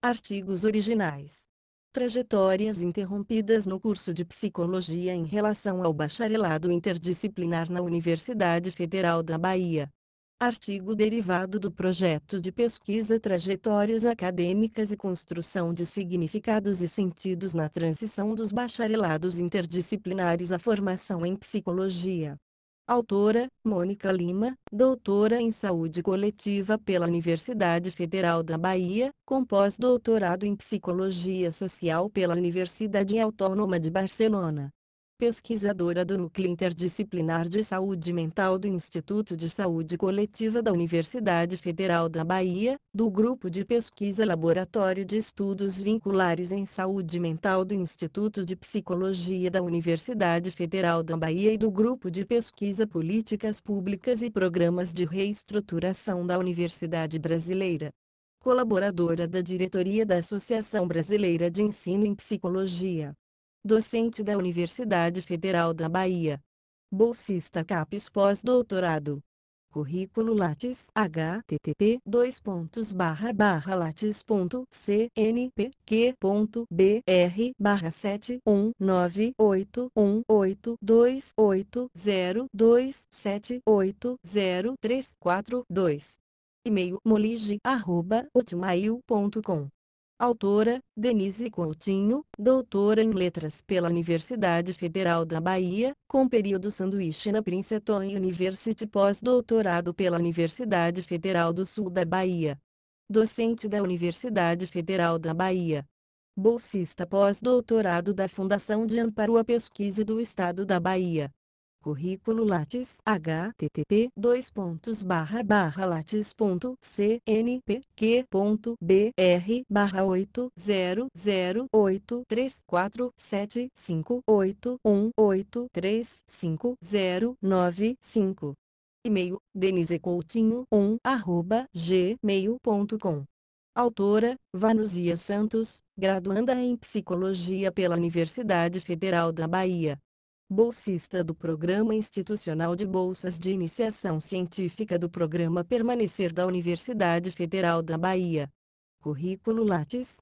Artigos originais. Trajetórias interrompidas no curso de Psicologia em relação ao bacharelado interdisciplinar na Universidade Federal da Bahia. Artigo derivado do projeto de pesquisa Trajetórias Acadêmicas e Construção de Significados e Sentidos na Transição dos Bacharelados Interdisciplinares à Formação em Psicologia. Autora, Mônica Lima, doutora em Saúde Coletiva pela Universidade Federal da Bahia, com pós-doutorado em Psicologia Social pela Universidade Autônoma de Barcelona. Pesquisadora do Núcleo Interdisciplinar de Saúde Mental do Instituto de Saúde Coletiva da Universidade Federal da Bahia, do Grupo de Pesquisa Laboratório de Estudos Vinculares em Saúde Mental do Instituto de Psicologia da Universidade Federal da Bahia e do Grupo de Pesquisa Políticas Públicas e Programas de Reestruturação da Universidade Brasileira. Colaboradora da diretoria da Associação Brasileira de Ensino em Psicologia. Docente da Universidade Federal da Bahia. Bolsista CAPES pós-doutorado. Currículo Lattes http://lattes.cnpq.br/7188027803422. E-mail molige@hotmail.com. Autora, Denise Coutinho, doutora em Letras pela Universidade Federal da Bahia, com período sanduíche na Princeton University, pós-doutorado pela Universidade Federal do Sul da Bahia. Docente da Universidade Federal da Bahia. Bolsista pós-doutorado da Fundação de Amparo à Pesquisa do Estado da Bahia. Currículo Lattes http://lattes.cnpq.br/80083475183509. E-mail denisecoutinho1@gmail.com. Autora, Vanuzia Santos, graduanda em Psicologia pela Universidade Federal da Bahia. Bolsista do Programa Institucional de Bolsas de Iniciação Científica do Programa Permanecer da Universidade Federal da Bahia. Currículo Lattes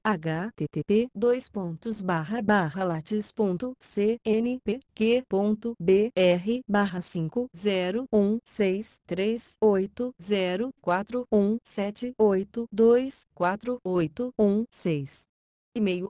http://lattes.cnpq.br/50163824816. E-mail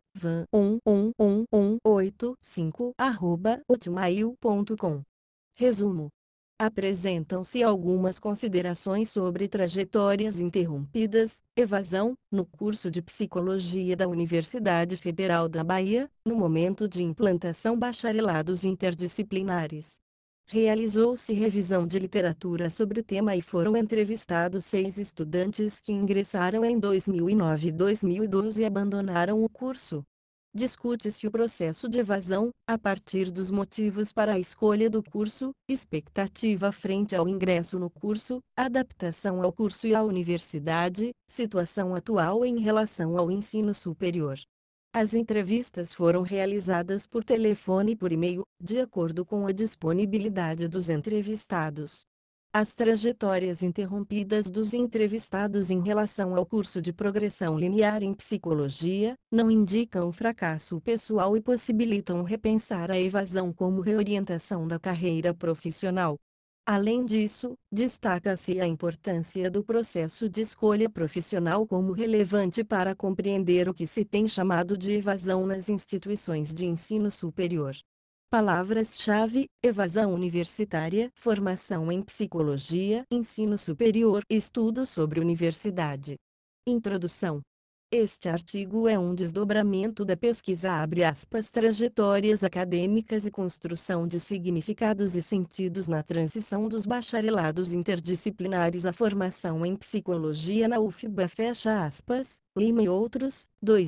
van111185@hotmail.com. Resumo. Apresentam-se algumas considerações sobre trajetórias interrompidas, evasão, no curso de Psicologia da Universidade Federal da Bahia, no momento de implantação bacharelados interdisciplinares. Realizou-se revisão de literatura sobre o tema e foram entrevistados 6 estudantes que ingressaram em 2009 e 2012 e abandonaram o curso. Discute-se o processo de evasão, a partir dos motivos para a escolha do curso, expectativa frente ao ingresso no curso, adaptação ao curso e à universidade, situação atual em relação ao ensino superior. As entrevistas foram realizadas por telefone e por e-mail, de acordo com a disponibilidade dos entrevistados. As trajetórias interrompidas dos entrevistados em relação ao curso de progressão linear em psicologia, não indicam fracasso pessoal e possibilitam repensar a evasão como reorientação da carreira profissional. Além disso, destaca-se a importância do processo de escolha profissional como relevante para compreender o que se tem chamado de evasão nas instituições de ensino superior. Palavras-chave: evasão universitária, formação em psicologia, ensino superior, estudo sobre universidade. Introdução. Este artigo é um desdobramento da pesquisa Trajetórias Acadêmicas e Construção de Significados e Sentidos na Transição dos Bacharelados Interdisciplinares à Formação em Psicologia na UFBA, Lima e outros,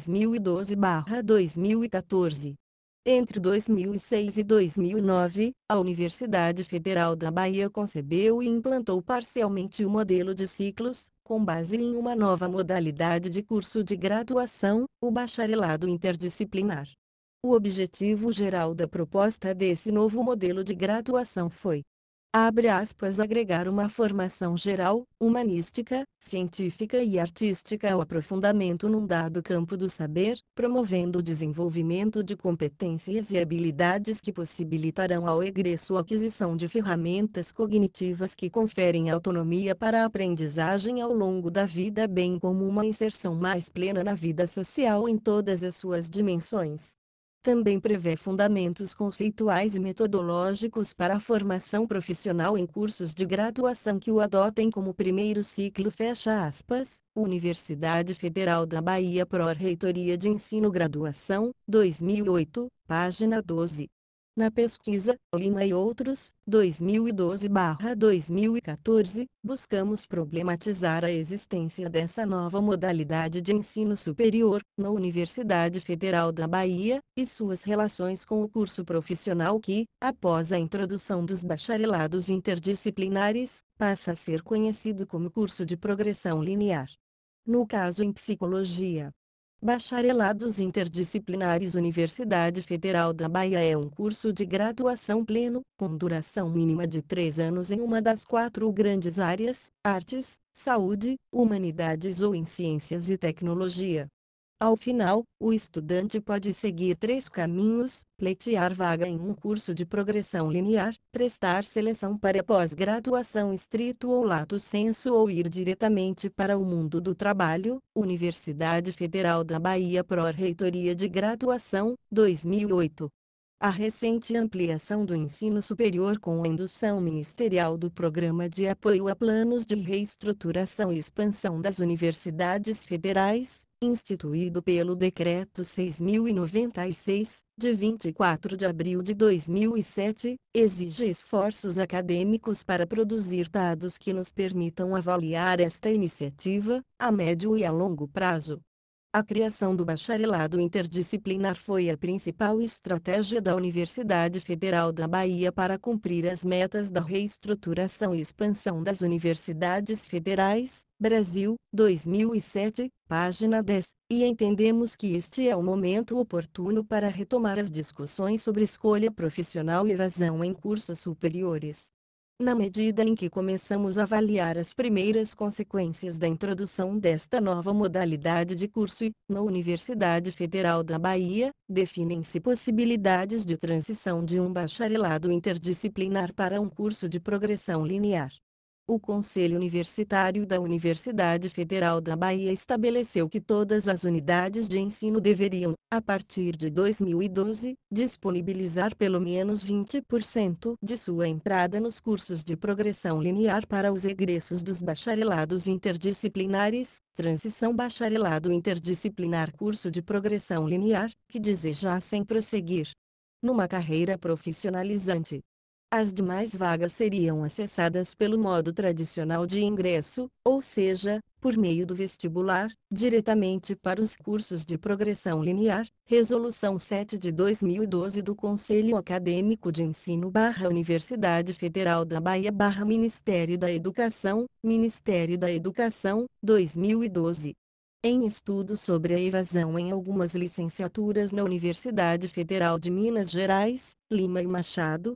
2012/2014. Entre 2006 e 2009, a Universidade Federal da Bahia concebeu e implantou parcialmente o modelo de ciclos, com base em uma nova modalidade de curso de graduação, o bacharelado interdisciplinar. O objetivo geral da proposta desse novo modelo de graduação foi Abre aspas, agregar uma formação geral, humanística, científica e artística ao aprofundamento num dado campo do saber, promovendo o desenvolvimento de competências e habilidades que possibilitarão ao egresso a aquisição de ferramentas cognitivas que conferem autonomia para a aprendizagem ao longo da vida, bem como uma inserção mais plena na vida social em todas as suas dimensões. Também prevê fundamentos conceituais e metodológicos para a formação profissional em cursos de graduação que o adotem como primeiro ciclo. Fecha aspas. Universidade Federal da Bahia, Pró-Reitoria de Ensino, Graduação, 2008, página 12. Na pesquisa, Lima e outros, 2012/2014, buscamos problematizar a existência dessa nova modalidade de ensino superior, na Universidade Federal da Bahia, e suas relações com o curso profissional que, após a introdução dos bacharelados interdisciplinares, passa a ser conhecido como curso de progressão linear. No caso em psicologia, Bacharelados Interdisciplinares, Universidade Federal da Bahia é um curso de graduação pleno, com duração mínima de 3 anos em uma das 4 grandes áreas: artes, saúde, humanidades ou em ciências e tecnologia. Ao final, o estudante pode seguir 3 caminhos: pleitear vaga em um curso de progressão linear, prestar seleção para pós-graduação estrito ou lato sensu ou ir diretamente para o mundo do trabalho. Universidade Federal da Bahia, Pró-Reitoria de Graduação, 2008. A recente ampliação do ensino superior com a indução ministerial do Programa de Apoio a Planos de Reestruturação e Expansão das Universidades Federais, instituído pelo Decreto 6.096, de 24 de abril de 2007, exige esforços acadêmicos para produzir dados que nos permitam avaliar esta iniciativa, a médio e a longo prazo. A criação do bacharelado interdisciplinar foi a principal estratégia da Universidade Federal da Bahia para cumprir as metas da reestruturação e expansão das universidades federais, Brasil, 2007, página 10, e entendemos que este é o momento oportuno para retomar as discussões sobre escolha profissional e evasão em cursos superiores. Na medida em que começamos a avaliar as primeiras consequências da introdução desta nova modalidade de curso e, na Universidade Federal da Bahia, definem-se possibilidades de transição de um bacharelado interdisciplinar para um curso de progressão linear. O Conselho Universitário da Universidade Federal da Bahia estabeleceu que todas as unidades de ensino deveriam, a partir de 2012, disponibilizar pelo menos 20% de sua entrada nos cursos de progressão linear para os egressos dos bacharelados interdisciplinares, transição bacharelado interdisciplinar, curso de progressão linear, que desejassem prosseguir numa carreira profissionalizante. As demais vagas seriam acessadas pelo modo tradicional de ingresso, ou seja, por meio do vestibular, diretamente para os cursos de progressão linear. Resolução 7 de 2012 do Conselho Acadêmico de Ensino/Universidade Federal da Bahia/Ministério da Educação, Ministério da Educação, 2012. Em estudo sobre a evasão em algumas licenciaturas na Universidade Federal de Minas Gerais, Lima e Machado,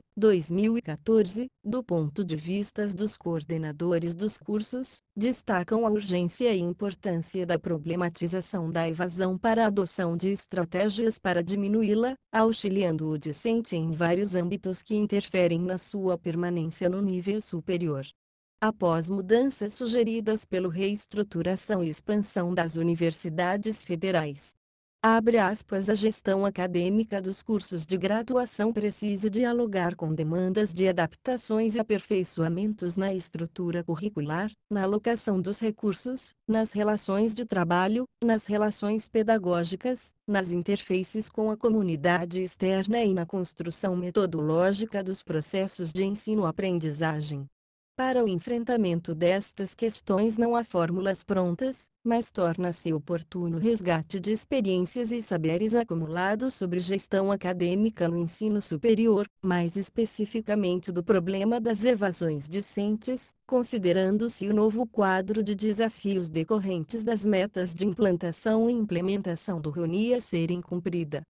2014, do ponto de vista dos coordenadores dos cursos, destacam a urgência e importância da problematização da evasão para a adoção de estratégias para diminuí-la, auxiliando o discente em vários âmbitos que interferem na sua permanência no nível superior. Após mudanças sugeridas pelo Reestruturação e Expansão das Universidades Federais. Abre aspas, a gestão acadêmica dos cursos de graduação precisa dialogar com demandas de adaptações e aperfeiçoamentos na estrutura curricular, na alocação dos recursos, nas relações de trabalho, nas relações pedagógicas, nas interfaces com a comunidade externa e na construção metodológica dos processos de ensino-aprendizagem. Para o enfrentamento destas questões não há fórmulas prontas, mas torna-se oportuno o resgate de experiências e saberes acumulados sobre gestão acadêmica no ensino superior, mais especificamente do problema das evasões discentes, considerando-se o novo quadro de desafios decorrentes das metas de implantação e implementação do RUNI a serem cumprida.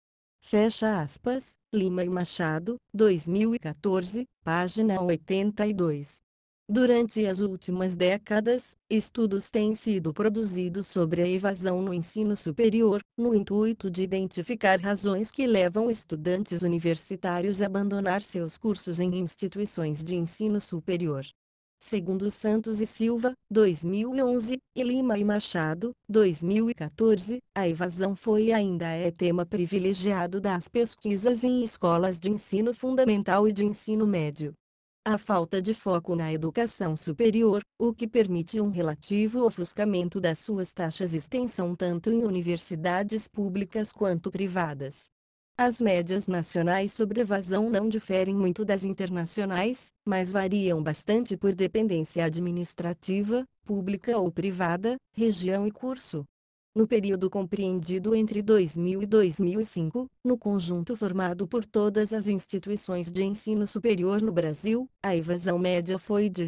Fecha aspas, Lima e Machado, 2014, página 82. Durante as últimas décadas, estudos têm sido produzidos sobre a evasão no ensino superior, no intuito de identificar razões que levam estudantes universitários a abandonar seus cursos em instituições de ensino superior. Segundo Santos e Silva, 2011, e Lima e Machado, 2014, a evasão foi e ainda é tema privilegiado das pesquisas em escolas de ensino fundamental e de ensino médio. A falta de foco na educação superior, o que permite um relativo ofuscamento das suas taxas de extensão tanto em universidades públicas quanto privadas. As médias nacionais sobre evasão não diferem muito das internacionais, mas variam bastante por dependência administrativa, pública ou privada, região e curso. No período compreendido entre 2000 e 2005, no conjunto formado por todas as instituições de ensino superior no Brasil, a evasão média foi de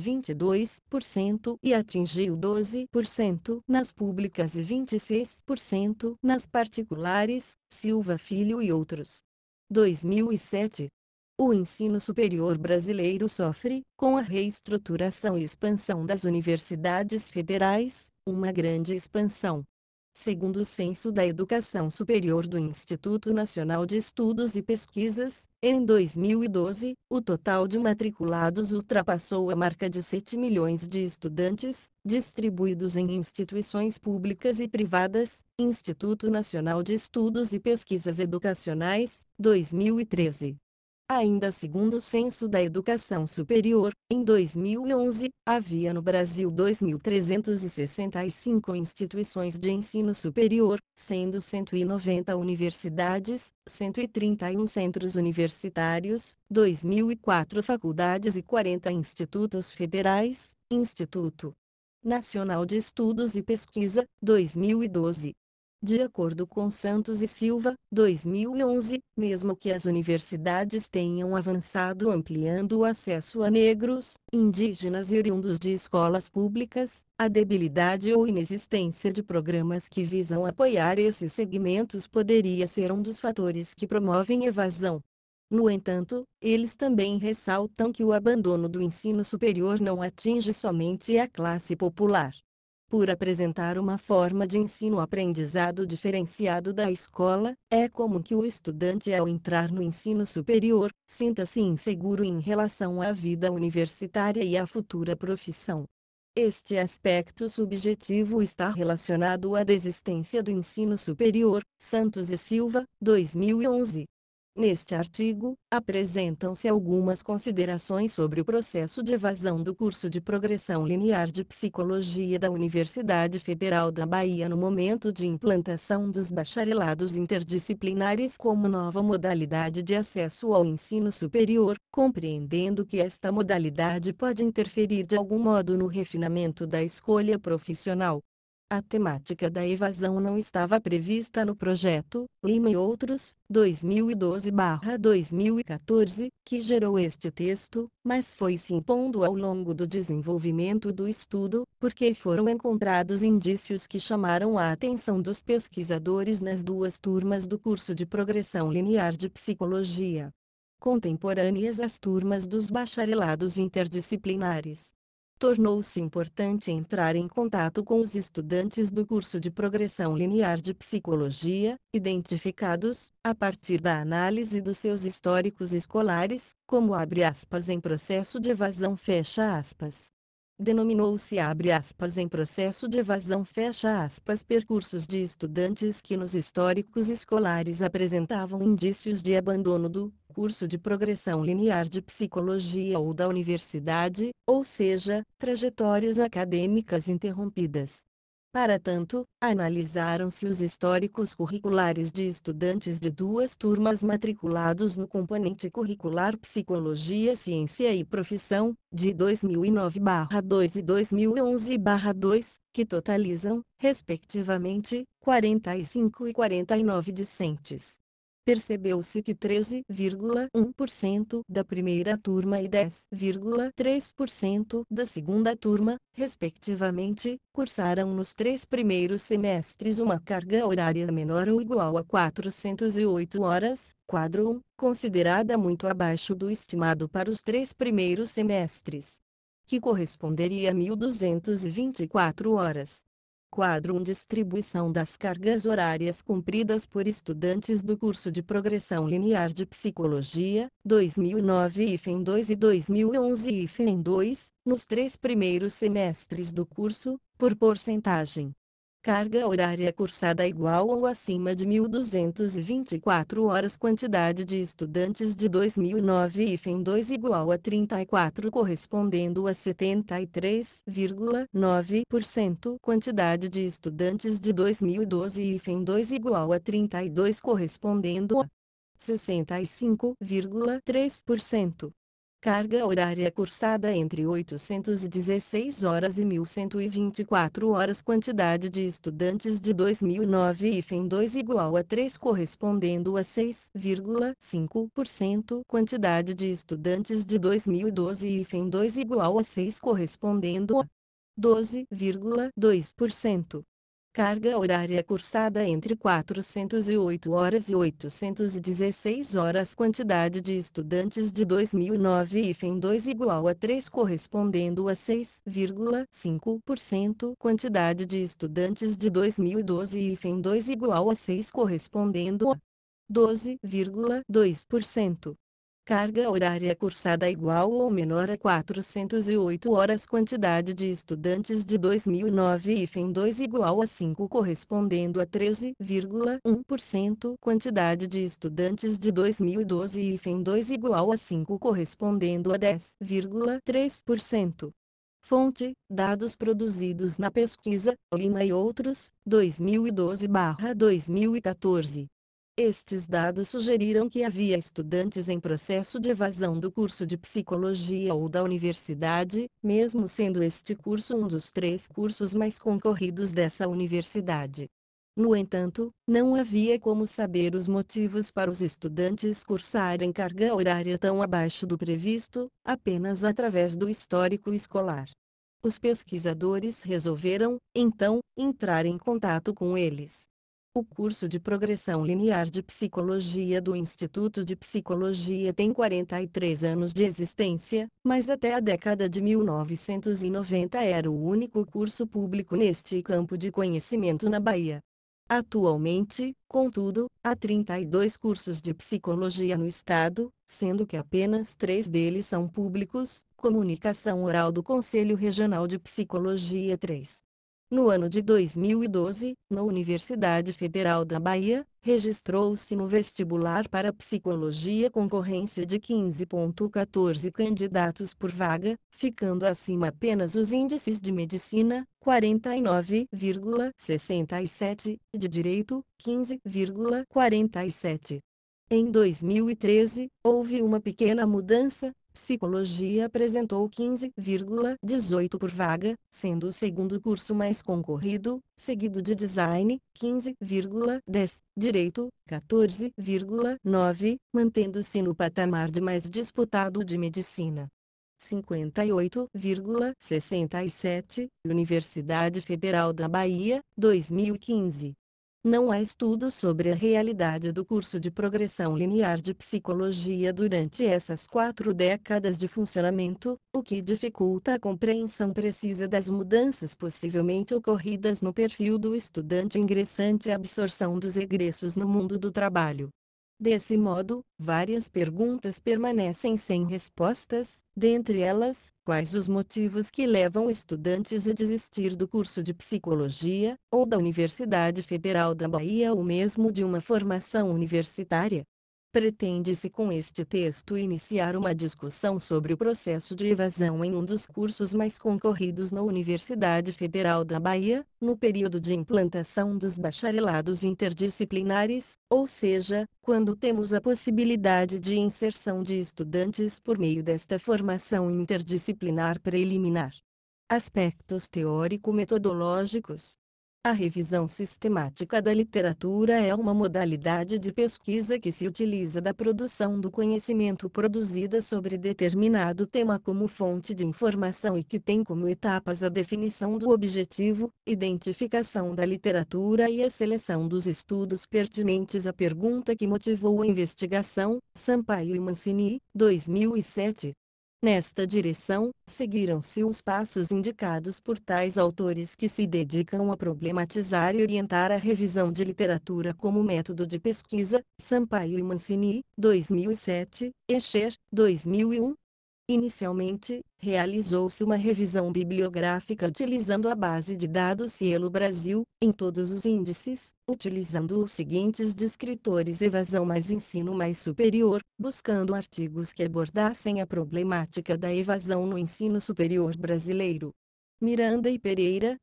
22% e atingiu 12% nas públicas e 26% nas particulares, Silva Filho e outros. 2007. O ensino superior brasileiro sofre, com a reestruturação e expansão das universidades federais, uma grande expansão. Segundo o Censo da Educação Superior do Instituto Nacional de Estudos e Pesquisas, em 2012, o total de matriculados ultrapassou a marca de 7 milhões de estudantes, distribuídos em instituições públicas e privadas. Instituto Nacional de Estudos e Pesquisas Educacionais, 2013. Ainda segundo o Censo da Educação Superior, em 2011, havia no Brasil 2.365 instituições de ensino superior, sendo 190 universidades, 131 centros universitários, 2.004 faculdades e 40 institutos federais. Instituto Nacional de Estudos e Pesquisa, 2012. De acordo com Santos e Silva, 2011, mesmo que as universidades tenham avançado ampliando o acesso a negros, indígenas e oriundos de escolas públicas, a debilidade ou inexistência de programas que visam apoiar esses segmentos poderia ser um dos fatores que promovem evasão. No entanto, eles também ressaltam que o abandono do ensino superior não atinge somente a classe popular. Por apresentar uma forma de ensino-aprendizado diferenciado da escola, é comum que o estudante, ao entrar no ensino superior, sinta-se inseguro em relação à vida universitária e à futura profissão. Este aspecto subjetivo está relacionado à desistência do ensino superior. Santos e Silva, 2011. Neste artigo, apresentam-se algumas considerações sobre o processo de evasão do curso de Progressão Linear de Psicologia da Universidade Federal da Bahia no momento de implantação dos bacharelados interdisciplinares como nova modalidade de acesso ao ensino superior, compreendendo que esta modalidade pode interferir de algum modo no refinamento da escolha profissional. A temática da evasão não estava prevista no projeto Lima e outros, 2012/2014, que gerou este texto, mas foi se impondo ao longo do desenvolvimento do estudo, porque foram encontrados indícios que chamaram a atenção dos pesquisadores nas duas turmas do curso de Progressão Linear de Psicologia, contemporâneas às turmas dos bacharelados interdisciplinares. Tornou-se importante entrar em contato com os estudantes do curso de Progressão Linear de Psicologia, identificados, a partir da análise dos seus históricos escolares, como em processo de evasão denominou-se em processo de evasão percursos de estudantes que nos históricos escolares apresentavam indícios de abandono do curso de Progressão Linear de Psicologia ou da universidade, ou seja, trajetórias acadêmicas interrompidas. Para tanto, analisaram-se os históricos curriculares de estudantes de duas turmas matriculados no componente curricular Psicologia, Ciência e Profissão, de 2009/2 e 2011/2, que totalizam, respectivamente, 45 e 49 discentes. percebeu-se que 13,1% da primeira turma e 10,3% da segunda turma, respectivamente, cursaram nos 3 primeiros semestres uma carga horária menor ou igual a 408 horas, quadro 1, considerada muito abaixo do estimado para os 3 primeiros semestres, que corresponderia a 1.224 horas. Quadro 1, distribuição das cargas horárias cumpridas por estudantes do curso de Progressão Linear de Psicologia, 2009 IFEM 2 e 2011 IFEM 2, nos 3 primeiros semestres do curso, por porcentagem. Carga horária cursada igual ou acima de 1.224 horas. Quantidade de estudantes de 2009 IFEM 2 igual a 34, correspondendo a 73,9%. Quantidade de estudantes de 2012 IFEM 2 igual a 32, correspondendo a 65,3%. Carga horária cursada entre 816 horas e 1.124 horas. Quantidade de estudantes de 2009 IFEM 2 igual a 3, correspondendo a 6,5%. Quantidade de estudantes de 2012 IFEM 2 igual a 6, correspondendo a 12,2%. Carga horária cursada entre 408 horas e 816 horas. Quantidade de estudantes de 2009 IFEM 2 igual a 3, correspondendo a 6,5%. Quantidade de estudantes de 2012 IFEM 2 igual a 6, correspondendo a 12,2%. Carga horária cursada igual ou menor a 408 horas. Quantidade de estudantes de 2009 IFEM 2 igual a 5, correspondendo a 13,1%. Quantidade de estudantes de 2012 IFEM 2 igual a 5, correspondendo a 10,3%. Fonte: dados produzidos na pesquisa Lima e outros, 2012/2014. Estes dados sugeriram que havia estudantes em processo de evasão do curso de psicologia ou da universidade, mesmo sendo este curso um dos 3 cursos mais concorridos dessa universidade. No entanto, não havia como saber os motivos para os estudantes cursarem carga horária tão abaixo do previsto, apenas através do histórico escolar. Os pesquisadores resolveram, então, entrar em contato com eles. O curso de Progressão Linear de Psicologia do Instituto de Psicologia tem 43 anos de existência, mas até a década de 1990 era o único curso público neste campo de conhecimento na Bahia. Atualmente, contudo, há 32 cursos de psicologia no estado, sendo que apenas 3 deles são públicos: Comunicação Oral do Conselho Regional de Psicologia 3. No ano de 2012, na Universidade Federal da Bahia, registrou-se no vestibular para psicologia concorrência de 15,14 candidatos por vaga, ficando acima apenas os índices de medicina, 49,67, de direito, 15,47. Em 2013, houve uma pequena mudança. Psicologia apresentou 15,18 por vaga, sendo o segundo curso mais concorrido, seguido de Design, 15,10, Direito, 14,9, mantendo-se no patamar de mais disputado de Medicina. 58,67, Universidade Federal da Bahia, 2015. Não há estudos sobre a realidade do curso de Progressão Linear de Psicologia durante essas 4 décadas de funcionamento, o que dificulta a compreensão precisa das mudanças possivelmente ocorridas no perfil do estudante ingressante e a absorção dos egressos no mundo do trabalho. Desse modo, várias perguntas permanecem sem respostas, dentre elas, quais os motivos que levam estudantes a desistir do curso de psicologia, ou da Universidade Federal da Bahia ou mesmo de uma formação universitária? Pretende-se com este texto iniciar uma discussão sobre o processo de evasão em um dos cursos mais concorridos na Universidade Federal da Bahia, no período de implantação dos bacharelados interdisciplinares, ou seja, quando temos a possibilidade de inserção de estudantes por meio desta formação interdisciplinar preliminar. Aspectos teórico-metodológicos. A revisão sistemática da literatura é uma modalidade de pesquisa que se utiliza da produção do conhecimento produzida sobre determinado tema como fonte de informação e que tem como etapas a definição do objetivo, identificação da literatura e a seleção dos estudos pertinentes à pergunta que motivou a investigação. Sampaio e Mancini, 2007. Nesta direção, seguiram-se os passos indicados por tais autores que se dedicam a problematizar e orientar a revisão de literatura como método de pesquisa. Sampaio e Mancini, 2007, Escher, 2001. Inicialmente, realizou-se uma revisão bibliográfica utilizando a base de dados Cielo Brasil, em todos os índices, utilizando os seguintes descritores: evasão mais ensino mais superior, buscando artigos que abordassem a problemática da evasão no ensino superior brasileiro. Miranda e Pereira,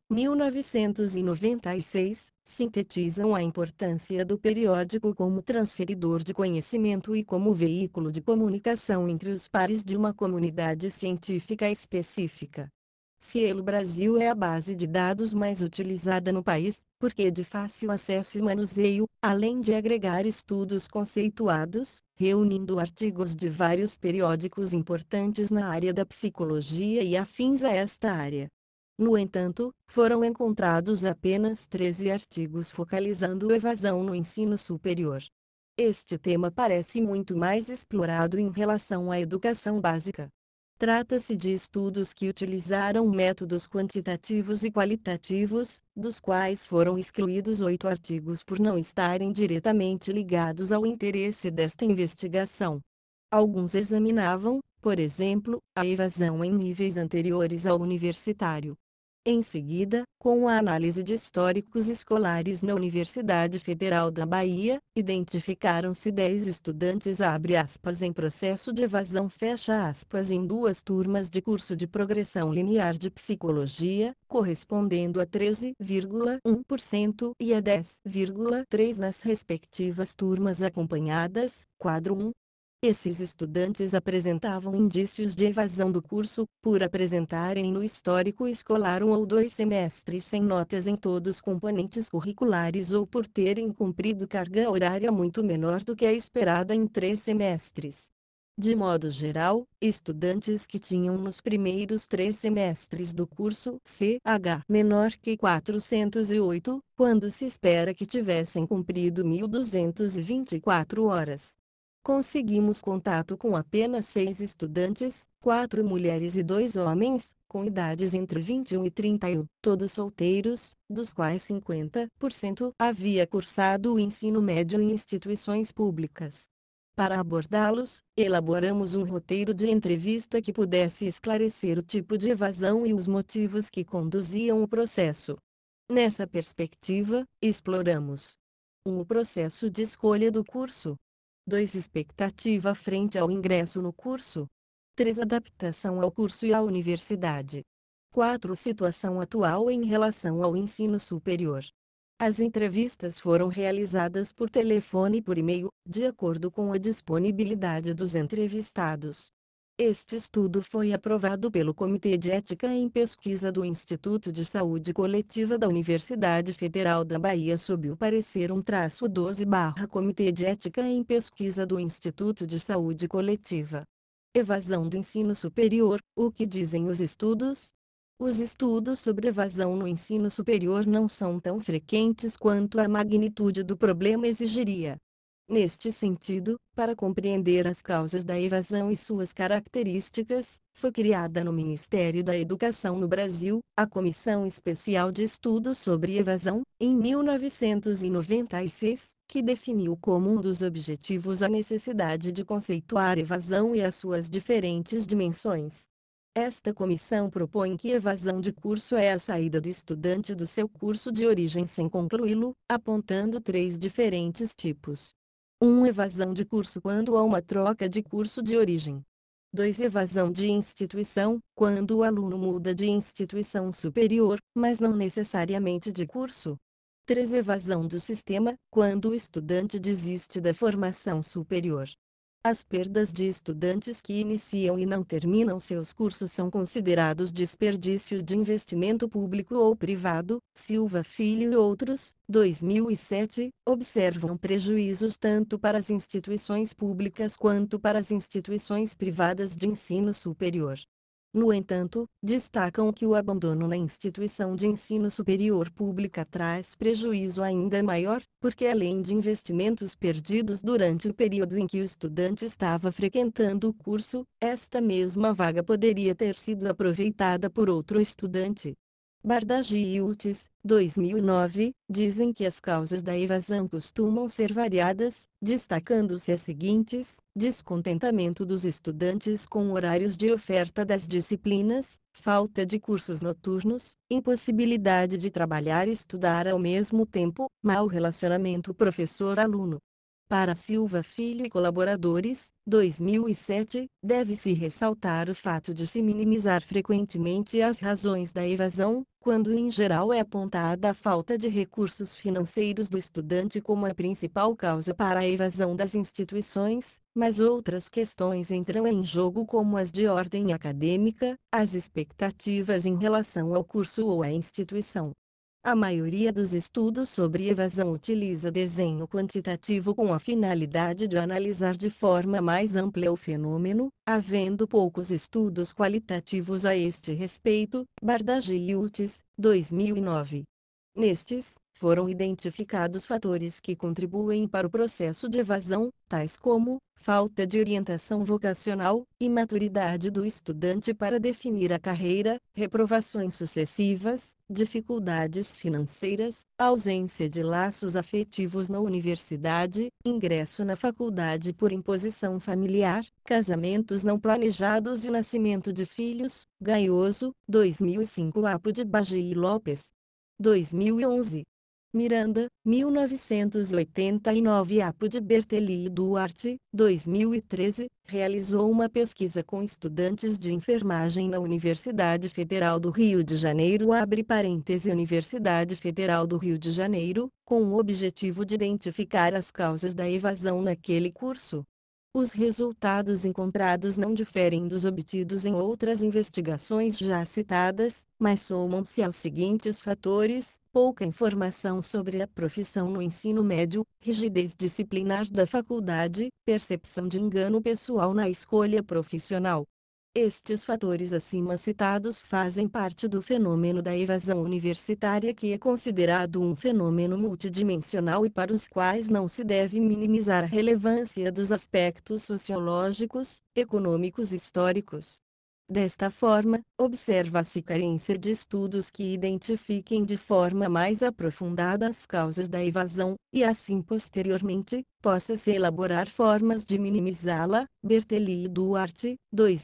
1996, sintetizam a importância do periódico como transferidor de conhecimento e como veículo de comunicação entre os pares de uma comunidade científica específica. Cielo Brasil é a base de dados mais utilizada no país, porque é de fácil acesso e manuseio, além de agregar estudos conceituados, reunindo artigos de vários periódicos importantes na área da psicologia e afins a esta área. No entanto, foram encontrados apenas 13 artigos focalizando evasão no ensino superior. Este tema parece muito mais explorado em relação à educação básica. Trata-se de estudos que utilizaram métodos quantitativos e qualitativos, dos quais foram excluídos 8 artigos por não estarem diretamente ligados ao interesse desta investigação. Alguns examinavam, por exemplo, a evasão em níveis anteriores ao universitário. Em seguida, com a análise de históricos escolares na Universidade Federal da Bahia, identificaram-se 10 estudantes em processo de evasão em 2 turmas de curso de progressão linear de psicologia, correspondendo a 13,1% e a 10,3% nas respectivas turmas acompanhadas. Quadro 1. Esses estudantes apresentavam indícios de evasão do curso, por apresentarem no histórico escolar 1 ou 2 semestres sem notas em todos os componentes curriculares ou por terem cumprido carga horária muito menor do que a esperada em 3 semestres. De modo geral, estudantes que tinham nos primeiros 3 semestres do curso CH menor que 408, quando se espera que tivessem cumprido 1.224 horas. Conseguimos contato com apenas 6 estudantes, 4 mulheres e 2 homens, com idades entre 21 e 31, todos solteiros, dos quais 50% havia cursado o ensino médio em instituições públicas. Para abordá-los, elaboramos um roteiro de entrevista que pudesse esclarecer o tipo de evasão e os motivos que conduziam o processo. Nessa perspectiva, exploramos 1. O processo de escolha do curso. 2. Expectativa frente ao ingresso no curso. 3. Adaptação ao curso e à universidade. 4. Situação atual em relação ao ensino superior. As entrevistas foram realizadas por telefone e por e-mail, de acordo com a disponibilidade dos entrevistados. Este estudo foi aprovado pelo Comitê de Ética em Pesquisa do Instituto de Saúde Coletiva da Universidade Federal da Bahia sob o parecer 1-12/ Comitê de Ética em Pesquisa do Instituto de Saúde Coletiva. Evasão do ensino superior, o que dizem os estudos? Os estudos sobre evasão no ensino superior não são tão frequentes quanto a magnitude do problema exigiria. Neste sentido, para compreender as causas da evasão e suas características, foi criada no Ministério da Educação no Brasil, a Comissão Especial de Estudos sobre Evasão, em 1996, que definiu como um dos objetivos a necessidade de conceituar evasão e as suas diferentes dimensões. Esta comissão propõe que evasão de curso é a saída do estudante do seu curso de origem sem concluí-lo, apontando 3 diferentes tipos. 1. Evasão de curso quando há uma troca de curso de origem. 2. Evasão de instituição, quando o aluno muda de instituição superior, mas não necessariamente de curso. 3. Evasão do sistema, quando o estudante desiste da formação superior. As perdas de estudantes que iniciam e não terminam seus cursos são considerados desperdício de investimento público ou privado. Silva Filho e outros, 2007, observam prejuízos tanto para as instituições públicas quanto para as instituições privadas de ensino superior. No entanto, destacam que o abandono na instituição de ensino superior pública traz prejuízo ainda maior, porque além de investimentos perdidos durante o período em que o estudante estava frequentando o curso, esta mesma vaga poderia ter sido aproveitada por outro estudante. Bardaghi e Ultis, 2009, dizem que as causas da evasão costumam ser variadas, destacando-se as seguintes: descontentamento dos estudantes com horários de oferta das disciplinas, falta de cursos noturnos, impossibilidade de trabalhar e estudar ao mesmo tempo, mau relacionamento professor-aluno. Para Silva Filho e colaboradores, 2007, deve-se ressaltar o fato de se minimizar frequentemente as razões da evasão, quando em geral é apontada a falta de recursos financeiros do estudante como a principal causa para a evasão das instituições, mas outras questões entram em jogo como as de ordem acadêmica, as expectativas em relação ao curso ou à instituição. A maioria dos estudos sobre evasão utiliza desenho quantitativo com a finalidade de analisar de forma mais ampla o fenômeno, havendo poucos estudos qualitativos a este respeito. Bardaghi e Ultis, 2009. Nestes, foram identificados fatores que contribuem para o processo de evasão, tais como falta de orientação vocacional, imaturidade do estudante para definir a carreira, reprovações sucessivas, dificuldades financeiras, ausência de laços afetivos na universidade, ingresso na faculdade por imposição familiar, casamentos não planejados e nascimento de filhos. Gaioso, 2005. Apo de Baggi e Lopes, 2011. Miranda, 1989. Apo de Bertelli e Duarte, 2013, realizou uma pesquisa com estudantes de enfermagem na Universidade Federal do Rio de Janeiro, abre parêntese Universidade Federal do Rio de Janeiro, com o objetivo de identificar as causas da evasão naquele curso. Os resultados encontrados não diferem dos obtidos em outras investigações já citadas, mas somam-se aos seguintes fatores: pouca informação sobre a profissão no ensino médio, rigidez disciplinar da faculdade, percepção de engano pessoal na escolha profissional. Estes fatores acima citados fazem parte do fenômeno da evasão universitária, que é considerado um fenômeno multidimensional e para os quais não se deve minimizar a relevância dos aspectos sociológicos, econômicos e históricos. Desta forma, observa-se carência de estudos que identifiquem de forma mais aprofundada as causas da evasão, e assim posteriormente, possa-se elaborar formas de minimizá-la. Bertelli e Duarte,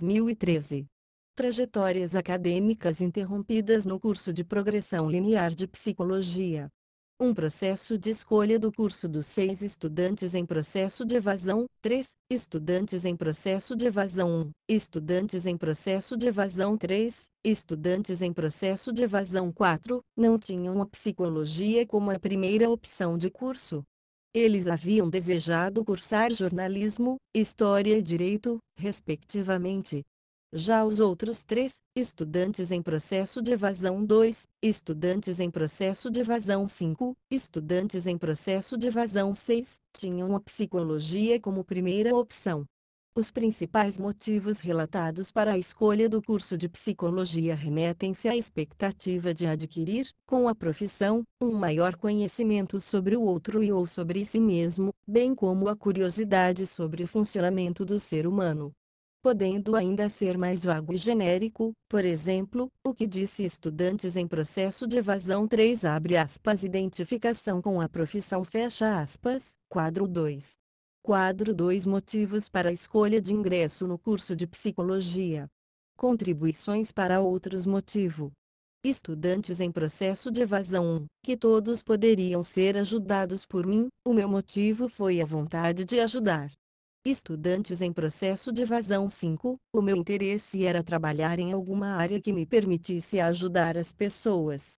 2013. Trajetórias acadêmicas interrompidas no curso de progressão linear de psicologia. Um processo de escolha do curso dos 6 estudantes em processo de evasão, 3, estudantes em processo de evasão 1, estudantes em processo de evasão 3, estudantes em processo de evasão 4, não tinham a psicologia como a primeira opção de curso. Eles haviam desejado cursar jornalismo, história e direito, respectivamente. Já os outros 3, estudantes em processo de evasão 2, estudantes em processo de evasão 5, estudantes em processo de evasão 6, tinham a psicologia como primeira opção. Os principais motivos relatados para a escolha do curso de psicologia remetem-se à expectativa de adquirir, com a profissão, um maior conhecimento sobre o outro e ou sobre si mesmo, bem como a curiosidade sobre o funcionamento do ser humano. Podendo ainda ser mais vago e genérico, por exemplo, o que disse estudantes em processo de evasão 3 abre aspas identificação com a profissão fecha aspas, quadro 2. Quadro 2 Motivos para a escolha de ingresso no curso de psicologia. Contribuições para outros motivo. Estudantes em processo de evasão 1, que todos poderiam ser ajudados por mim, o meu motivo foi a vontade de ajudar. Estudantes em processo de evasão 5, o meu interesse era trabalhar em alguma área que me permitisse ajudar as pessoas.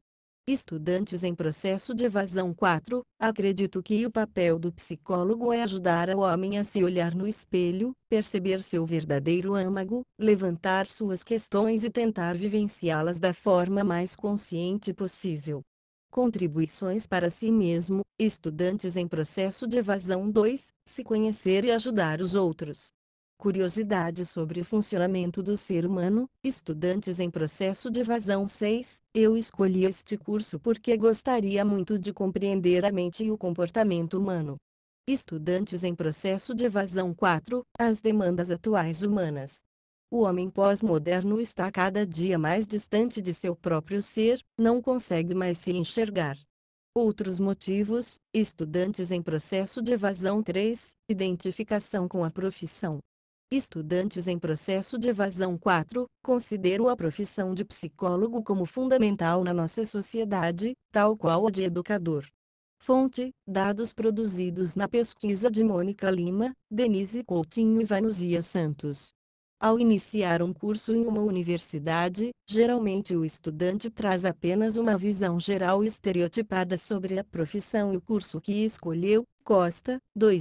Estudantes em processo de evasão 4. Acredito que o papel do psicólogo é ajudar o homem a se olhar no espelho, perceber seu verdadeiro âmago, levantar suas questões e tentar vivenciá-las da forma mais consciente possível. Contribuições para si mesmo. Estudantes em processo de evasão 2. Se conhecer e ajudar os outros. Curiosidade sobre o funcionamento do ser humano. Estudantes em processo de evasão 6. Eu escolhi este curso porque gostaria muito de compreender a mente e o comportamento humano. Estudantes em processo de evasão 4. As demandas atuais humanas. O homem pós-moderno está cada dia mais distante de seu próprio ser, não consegue mais se enxergar. Outros motivos. Estudantes em processo de evasão 3. Identificação com a profissão. Estudantes em processo de evasão 4. Considero a profissão de psicólogo como fundamental na nossa sociedade, tal qual a de educador. Fonte: dados produzidos na pesquisa de Mônica Lima, Denise Coutinho e Vanuzia Santos. Ao iniciar um curso em uma universidade, geralmente o estudante traz apenas uma visão geral e estereotipada sobre a profissão e o curso que escolheu. Costa,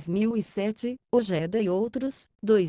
2007, Ojeda e outros,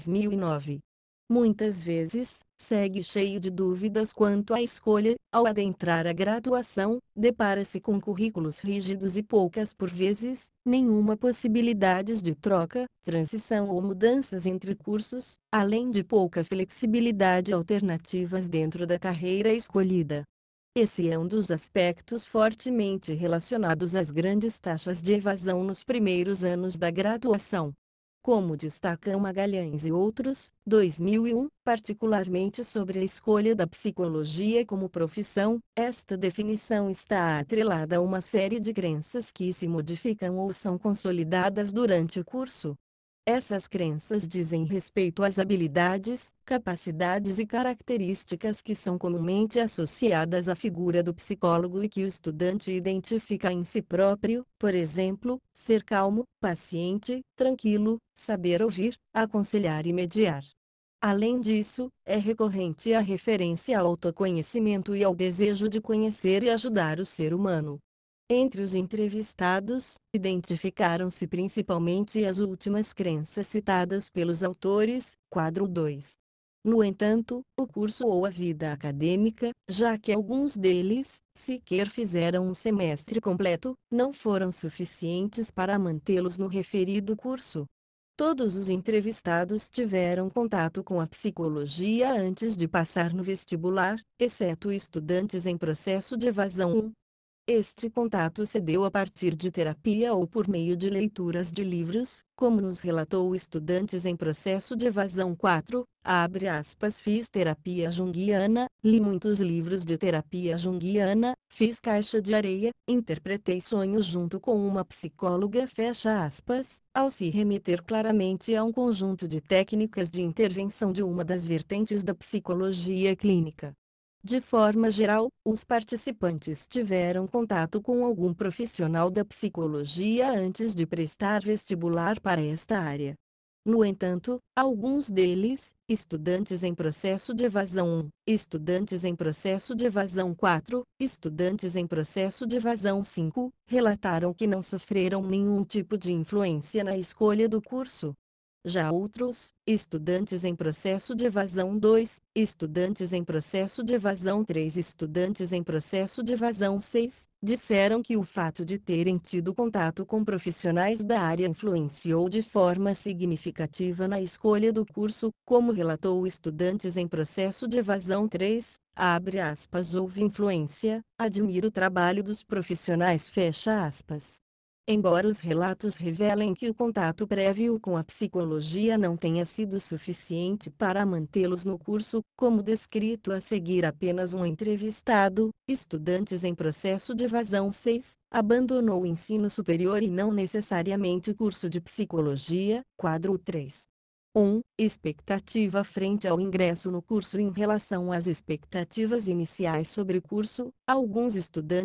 2009. Muitas vezes, segue cheio de dúvidas quanto à escolha. Ao adentrar a graduação, depara-se com currículos rígidos e poucas por vezes, nenhuma possibilidades de troca, transição ou mudanças entre cursos, além de pouca flexibilidade e alternativas dentro da carreira escolhida. Esse é um dos aspectos fortemente relacionados às grandes taxas de evasão nos primeiros anos da graduação. Como destacam Magalhães e outros, 2001, particularmente sobre a escolha da psicologia como profissão, esta definição está atrelada a uma série de crenças que se modificam ou são consolidadas durante o curso. Essas crenças dizem respeito às habilidades, capacidades e características que são comumente associadas à figura do psicólogo e que o estudante identifica em si próprio, por exemplo, ser calmo, paciente, tranquilo, saber ouvir, aconselhar e mediar. Além disso, é recorrente a referência ao autoconhecimento e ao desejo de conhecer e ajudar o ser humano. Entre os entrevistados, identificaram-se principalmente as últimas crenças citadas pelos autores, quadro 2. No entanto, o curso ou a vida acadêmica, já que alguns deles, sequer fizeram um semestre completo, não foram suficientes para mantê-los no referido curso. Todos os entrevistados tiveram contato com a psicologia antes de passar no vestibular, exceto estudantes em processo de evasão 1. Este contato se deu a partir de terapia ou por meio de leituras de livros, como nos relatou Estudantes em Processo de Evasão 4, abre aspas, fiz terapia junguiana, li muitos livros de terapia junguiana, fiz caixa de areia, interpretei sonhos junto com uma psicóloga, fecha aspas, ao se remeter claramente a um conjunto de técnicas de intervenção de uma das vertentes da psicologia clínica. De forma geral, os participantes tiveram contato com algum profissional da psicologia antes de prestar vestibular para esta área. No entanto, alguns deles, estudantes em processo de evasão 1, estudantes em processo de evasão 4, estudantes em processo de evasão 5, relataram que não sofreram nenhum tipo de influência na escolha do curso. Já outros, estudantes em processo de evasão 2, estudantes em processo de evasão 3 e estudantes em processo de evasão 6, disseram que o fato de terem tido contato com profissionais da área influenciou de forma significativa na escolha do curso, como relatou estudantes em processo de evasão 3, abre aspas, houve influência, admiro o trabalho dos profissionais, fecha aspas. Embora os relatos revelem que o contato prévio com a psicologia não tenha sido suficiente para mantê-los no curso, como descrito a seguir, apenas um entrevistado, estudantes em processo de evasão 6, abandonou o ensino superior e não necessariamente o curso de psicologia, quadro 3. 1. Expectativa frente ao ingresso no curso. Em relação às expectativas iniciais sobre o curso, alguns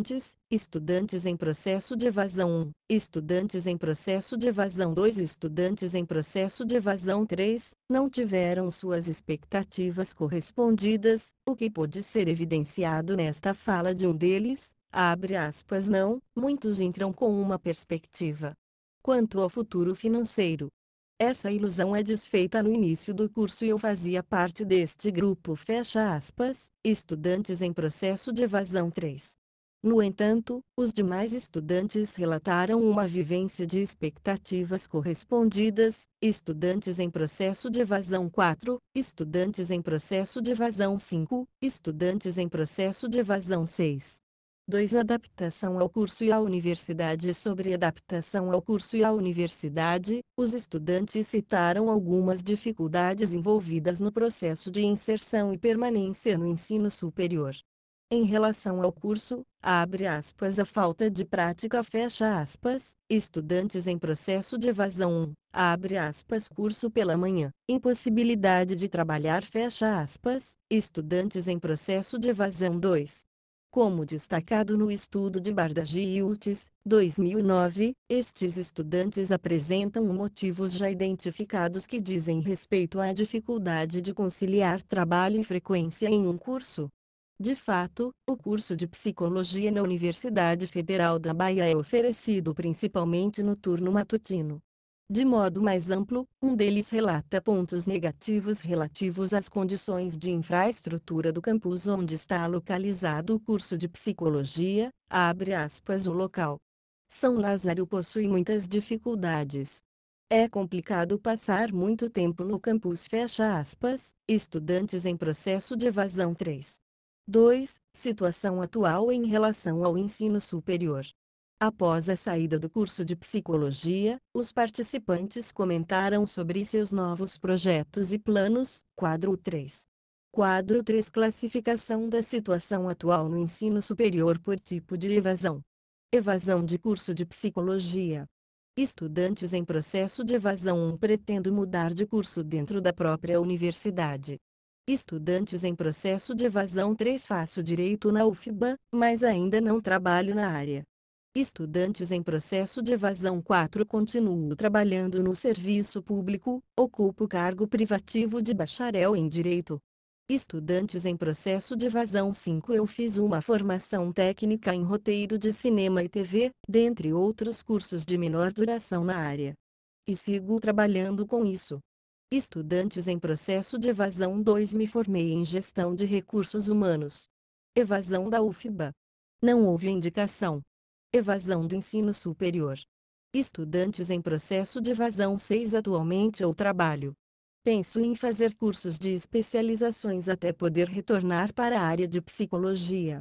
estudantes em processo de evasão 1, estudantes em processo de evasão 2 e estudantes em processo de evasão 3, não tiveram suas expectativas correspondidas, o que pôde ser evidenciado nesta fala de um deles, Abre aspas. Não, muitos entram com uma perspectiva quanto ao futuro financeiro. Essa ilusão é desfeita no início do curso e eu fazia parte deste grupo. Fecha aspas. Estudantes em processo de evasão 3. No entanto, os demais estudantes relataram uma vivência de expectativas correspondidas. Estudantes em processo de evasão 4, estudantes em processo de evasão 5, estudantes em processo de evasão 6. 2. Adaptação ao curso e à universidade. Sobre adaptação ao curso e à universidade, os estudantes citaram algumas dificuldades envolvidas no processo de inserção e permanência no ensino superior. Em relação ao curso, abre aspas, a falta de prática, fecha aspas, estudantes em processo de evasão 1, abre aspas, curso pela manhã, impossibilidade de trabalhar, fecha aspas, estudantes em processo de evasão 2. Como destacado no estudo de Bardagi e Ultis, 2009, estes estudantes apresentam motivos já identificados que dizem respeito à dificuldade de conciliar trabalho e frequência em um curso. De fato, o curso de psicologia na Universidade Federal da Bahia é oferecido principalmente no turno matutino. De modo mais amplo, um deles relata pontos negativos relativos às condições de infraestrutura do campus onde está localizado o curso de psicologia, abre aspas, o local. São Lázaro possui muitas dificuldades. É complicado passar muito tempo no campus, fecha aspas, estudantes em processo de evasão 3. 2. Situação atual em relação ao ensino superior. Após a saída do curso de psicologia, os participantes comentaram sobre seus novos projetos e planos. Quadro 3. Quadro 3. Classificação da situação atual no ensino superior por tipo de evasão. Evasão de curso de psicologia. Estudantes em processo de evasão 1 pretendo mudar de curso dentro da própria universidade. Estudantes em processo de evasão 3 faço direito na UFBA, mas ainda não trabalho na área. Estudantes em processo de evasão 4 continuo trabalhando no serviço público, ocupo cargo privativo de bacharel em Direito. Estudantes em processo de evasão 5 eu fiz uma formação técnica em roteiro de cinema e TV, dentre outros cursos de menor duração na área. E sigo trabalhando com isso. Estudantes em processo de evasão 2 me formei em gestão de recursos humanos. Evasão da UFBA. Não houve indicação. Evasão do ensino superior. Estudantes em processo de evasão 6 atualmente eu trabalho. Penso em fazer cursos de especializações até poder retornar para a área de psicologia.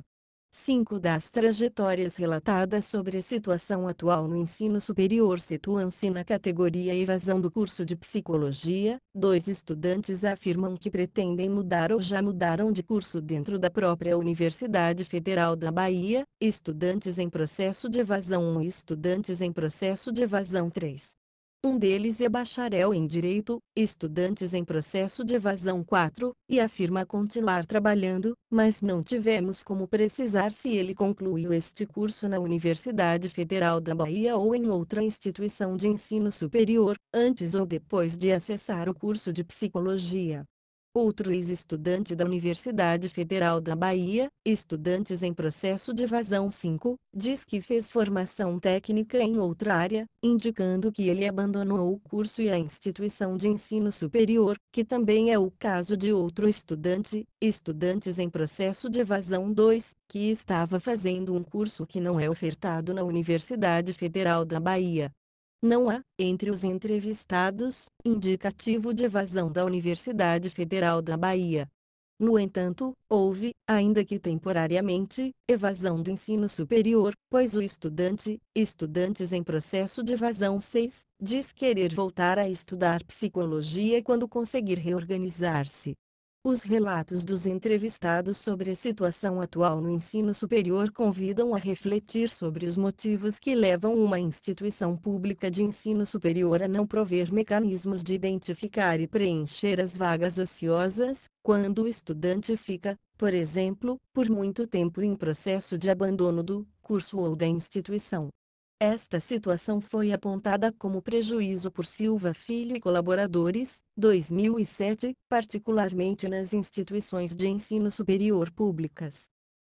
5 das trajetórias relatadas sobre a situação atual no ensino superior situam-se na categoria evasão do curso de psicologia. 2 estudantes afirmam que pretendem mudar ou já mudaram de curso dentro da própria Universidade Federal da Bahia. Estudantes em processo de evasão 1 e estudantes em processo de evasão 3. Um deles é bacharel em Direito, estudantes em processo de evasão 4, e afirma continuar trabalhando, mas não tivemos como precisar se ele concluiu este curso na Universidade Federal da Bahia ou em outra instituição de ensino superior, antes ou depois de acessar o curso de psicologia. Outro ex-estudante da Universidade Federal da Bahia, estudantes em processo de evasão 5, diz que fez formação técnica em outra área, indicando que ele abandonou o curso e a instituição de ensino superior, que também é o caso de outro estudante, estudantes em processo de evasão 2, que estava fazendo um curso que não é ofertado na Universidade Federal da Bahia. Não há, entre os entrevistados, indicativo de evasão da Universidade Federal da Bahia. No entanto, houve, ainda que temporariamente, evasão do ensino superior, pois o estudante, estudantes em processo de evasão 6, diz querer voltar a estudar psicologia quando conseguir reorganizar-se. Os relatos dos entrevistados sobre a situação atual no ensino superior convidam a refletir sobre os motivos que levam uma instituição pública de ensino superior a não prover mecanismos de identificar e preencher as vagas ociosas, quando o estudante fica, por exemplo, por muito tempo em processo de abandono do curso ou da instituição. Esta situação foi apontada como prejuízo por Silva Filho e colaboradores, 2007, particularmente nas instituições de ensino superior públicas.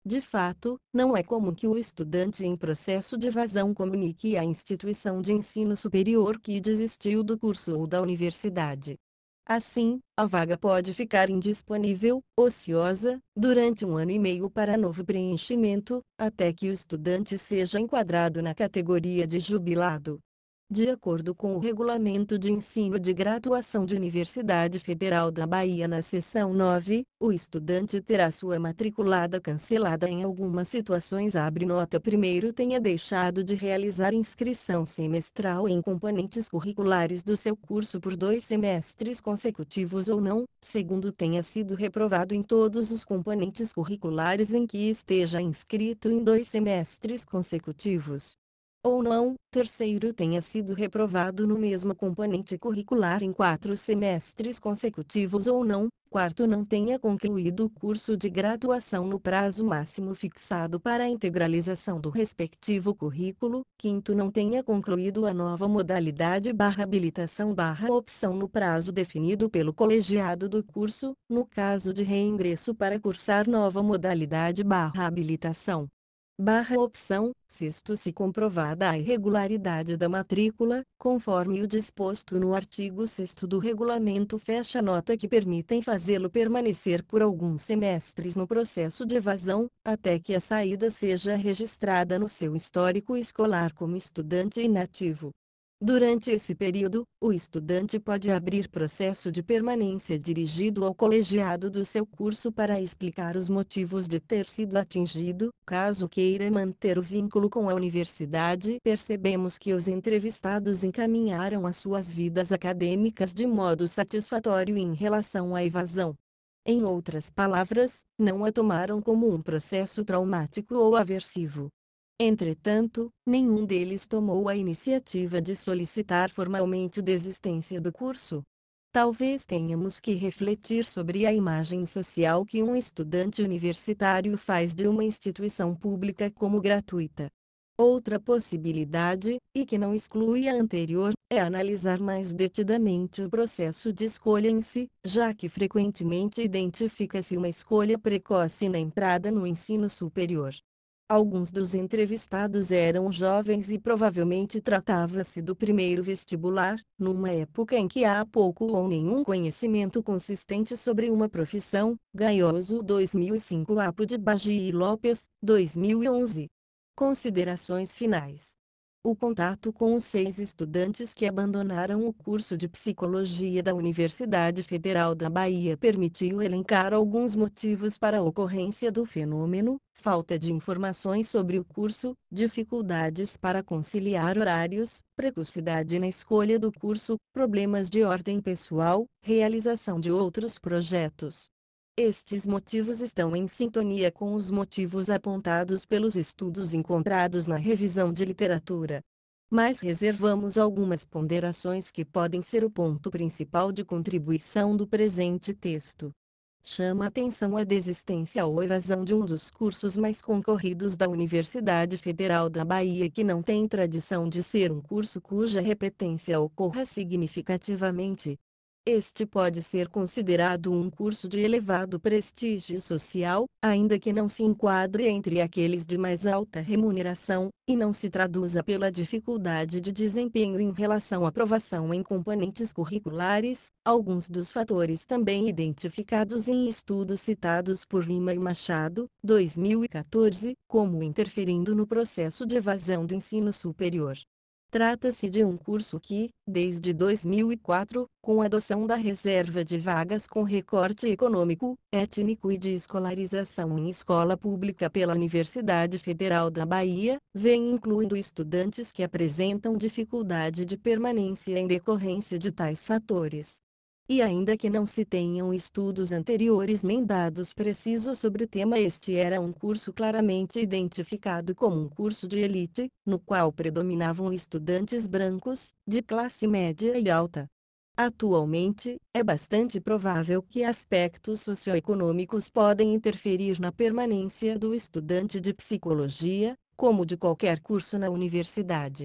De fato, não é comum que o estudante em processo de evasão comunique à instituição de ensino superior que desistiu do curso ou da universidade. Assim, a vaga pode ficar indisponível, ociosa, durante 1 ano e meio para novo preenchimento, até que o estudante seja enquadrado na categoria de jubilado. De acordo com o Regulamento de Ensino de Graduação de Universidade Federal da Bahia na seção 9, o estudante terá sua matriculada cancelada em algumas situações. Abre nota. Primeiro, tenha deixado de realizar inscrição semestral em componentes curriculares do seu curso por 2 semestres consecutivos ou não. Segundo, tenha sido reprovado em todos os componentes curriculares em que esteja inscrito em 2 semestres consecutivos ou não. Terceiro, tenha sido reprovado no mesmo componente curricular em 4 semestres consecutivos ou não. Quarto, não tenha concluído o curso de graduação no prazo máximo fixado para a integralização do respectivo currículo. Quinto, não tenha concluído a nova modalidade/habilitação/opção no prazo definido pelo colegiado do curso, no caso de reingresso para cursar nova modalidade/habilitação opção. Sexto, se comprovada a irregularidade da matrícula, conforme o disposto no artigo 6º do regulamento. Fecha nota. Que permitem fazê-lo permanecer por alguns semestres no processo de evasão, até que a saída seja registrada no seu histórico escolar como estudante inativo. Durante esse período, o estudante pode abrir processo de permanência dirigido ao colegiado do seu curso para explicar os motivos de ter sido atingido. Caso queira manter o vínculo com a universidade, percebemos que os entrevistados encaminharam as suas vidas acadêmicas de modo satisfatório em relação à evasão. Em outras palavras, não a tomaram como um processo traumático ou aversivo. Entretanto, nenhum deles tomou a iniciativa de solicitar formalmente desistência do curso. Talvez tenhamos que refletir sobre a imagem social que um estudante universitário faz de uma instituição pública como gratuita. Outra possibilidade, e que não exclui a anterior, é analisar mais detidamente o processo de escolha em si, já que frequentemente identifica-se uma escolha precoce na entrada no ensino superior. Alguns dos entrevistados eram jovens e provavelmente tratava-se do primeiro vestibular, numa época em que há pouco ou nenhum conhecimento consistente sobre uma profissão. Gaioso 2005. Apo de Bagi e Lopes, 2011. Considerações finais. O contato com os 6 estudantes que abandonaram o curso de psicologia da Universidade Federal da Bahia permitiu elencar alguns motivos para a ocorrência do fenômeno: falta de informações sobre o curso, dificuldades para conciliar horários, precocidade na escolha do curso, problemas de ordem pessoal, realização de outros projetos. Estes motivos estão em sintonia com os motivos apontados pelos estudos encontrados na revisão de literatura. Mas reservamos algumas ponderações que podem ser o ponto principal de contribuição do presente texto. Chama atenção a desistência ou evasão de um dos cursos mais concorridos da Universidade Federal da Bahia, que não tem tradição de ser um curso cuja repetência ocorra significativamente. Este pode ser considerado um curso de elevado prestígio social, ainda que não se enquadre entre aqueles de mais alta remuneração, e não se traduza pela dificuldade de desempenho em relação à aprovação em componentes curriculares, alguns dos fatores também identificados em estudos citados por Lima e Machado, 2014, como interferindo no processo de evasão do ensino superior. Trata-se de um curso que, desde 2004, com a adoção da reserva de vagas com recorte econômico, étnico e de escolarização em escola pública pela Universidade Federal da Bahia, vem incluindo estudantes que apresentam dificuldade de permanência em decorrência de tais fatores. E ainda que não se tenham estudos anteriores nem dados precisos sobre o tema, este era um curso claramente identificado como um curso de elite, no qual predominavam estudantes brancos, de classe média e alta. Atualmente, é bastante provável que aspectos socioeconômicos podem interferir na permanência do estudante de psicologia, como de qualquer curso na universidade.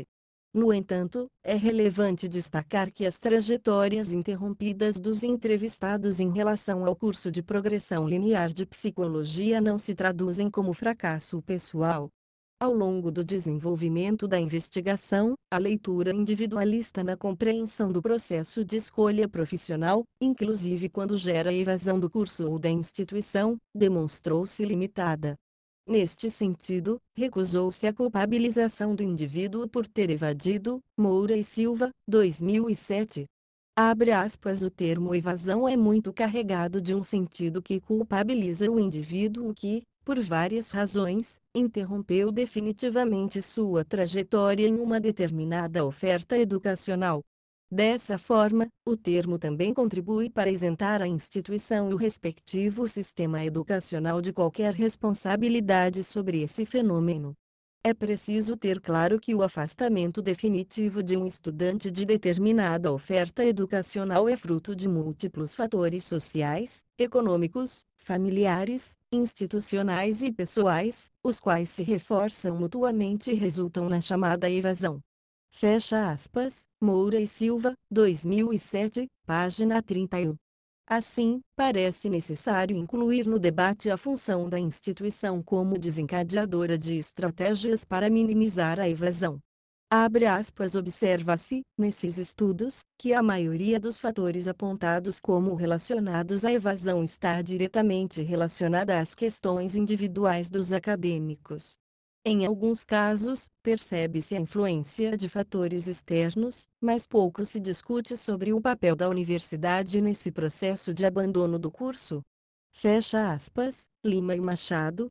No entanto, é relevante destacar que as trajetórias interrompidas dos entrevistados em relação ao curso de progressão linear de psicologia não se traduzem como fracasso pessoal. Ao longo do desenvolvimento da investigação, a leitura individualista na compreensão do processo de escolha profissional, inclusive quando gera evasão do curso ou da instituição, demonstrou-se limitada. Neste sentido, recusou-se a culpabilização do indivíduo por ter evadido. Moura e Silva, 2007. Abre aspas. O termo evasão é muito carregado de um sentido que culpabiliza o indivíduo que, por várias razões, interrompeu definitivamente sua trajetória em uma determinada oferta educacional. Dessa forma, o termo também contribui para isentar a instituição e o respectivo sistema educacional de qualquer responsabilidade sobre esse fenômeno. É preciso ter claro que o afastamento definitivo de um estudante de determinada oferta educacional é fruto de múltiplos fatores sociais, econômicos, familiares, institucionais e pessoais, os quais se reforçam mutuamente e resultam na chamada evasão. Fecha aspas. Moura e Silva, 2007, página 31. Assim, parece necessário incluir no debate a função da instituição como desencadeadora de estratégias para minimizar a evasão. Abre aspas. Observa-se, nesses estudos, que a maioria dos fatores apontados como relacionados à evasão está diretamente relacionada às questões individuais dos acadêmicos. Em alguns casos, percebe-se a influência de fatores externos, mas pouco se discute sobre o papel da universidade nesse processo de abandono do curso. Fecha aspas. Lima e Machado,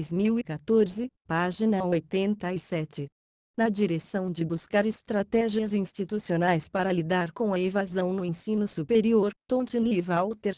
2014, página 87. Na direção de buscar estratégias institucionais para lidar com a evasão no ensino superior, Tontini e Walter,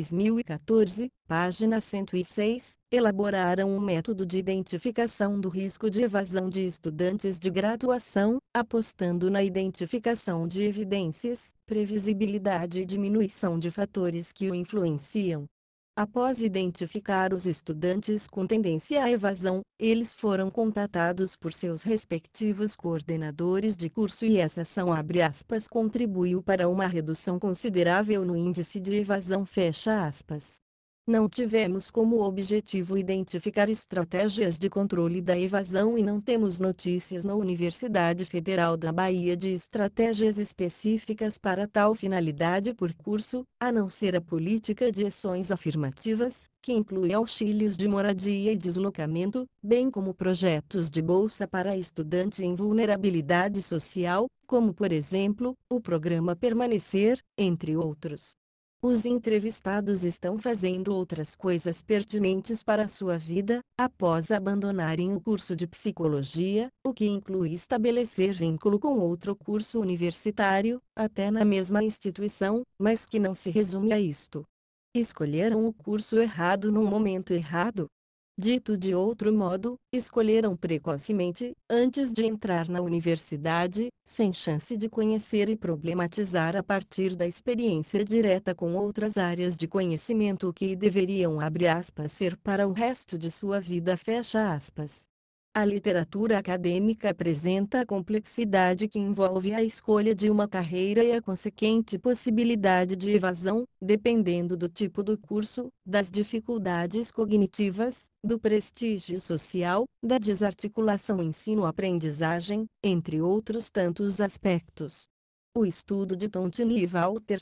2014, página 106, elaboraram um método de identificação do risco de evasão de estudantes de graduação, apostando na identificação de evidências, previsibilidade e diminuição de fatores que o influenciam. Após identificar os estudantes com tendência à evasão, eles foram contatados por seus respectivos coordenadores de curso e essa ação abre aspas contribuiu para uma redução considerável no índice de evasão fecha aspas. Não tivemos como objetivo identificar estratégias de controle da evasão e não temos notícias na Universidade Federal da Bahia de estratégias específicas para tal finalidade por curso, a não ser a política de ações afirmativas, que inclui auxílios de moradia e deslocamento, bem como projetos de bolsa para estudante em vulnerabilidade social, como por exemplo, o programa Permanecer, entre outros. Os entrevistados estão fazendo outras coisas pertinentes para a sua vida, após abandonarem o curso de psicologia, o que inclui estabelecer vínculo com outro curso universitário, até na mesma instituição, mas que não se resume a isto. Escolheram o curso errado no momento errado. Dito de outro modo, escolheram precocemente, antes de entrar na universidade, sem chance de conhecer e problematizar a partir da experiência direta com outras áreas de conhecimento que deveriam abre aspas ser para o resto de sua vida fecha aspas. A literatura acadêmica apresenta a complexidade que envolve a escolha de uma carreira e a consequente possibilidade de evasão, dependendo do tipo do curso, das dificuldades cognitivas, do prestígio social, da desarticulação ensino-aprendizagem, entre outros tantos aspectos. O estudo de Tontini e Walter,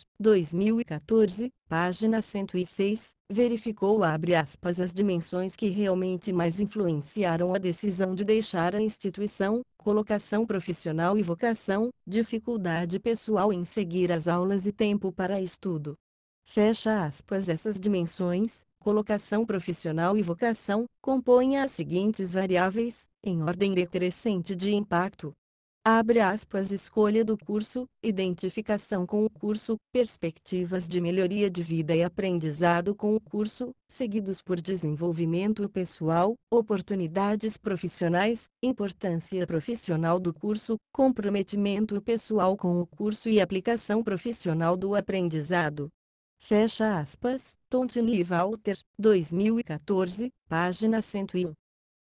2014, página 106, verificou abre aspas as dimensões que realmente mais influenciaram a decisão de deixar a instituição, colocação profissional e vocação, dificuldade pessoal em seguir as aulas e tempo para estudo. Fecha aspas. Essas dimensões, colocação profissional e vocação, compõem as seguintes variáveis, em ordem decrescente de impacto. Abre aspas. Escolha do curso, identificação com o curso, perspectivas de melhoria de vida e aprendizado com o curso, seguidos por desenvolvimento pessoal, oportunidades profissionais, importância profissional do curso, comprometimento pessoal com o curso e aplicação profissional do aprendizado. Fecha aspas. Tontini e Walter, 2014, página 101.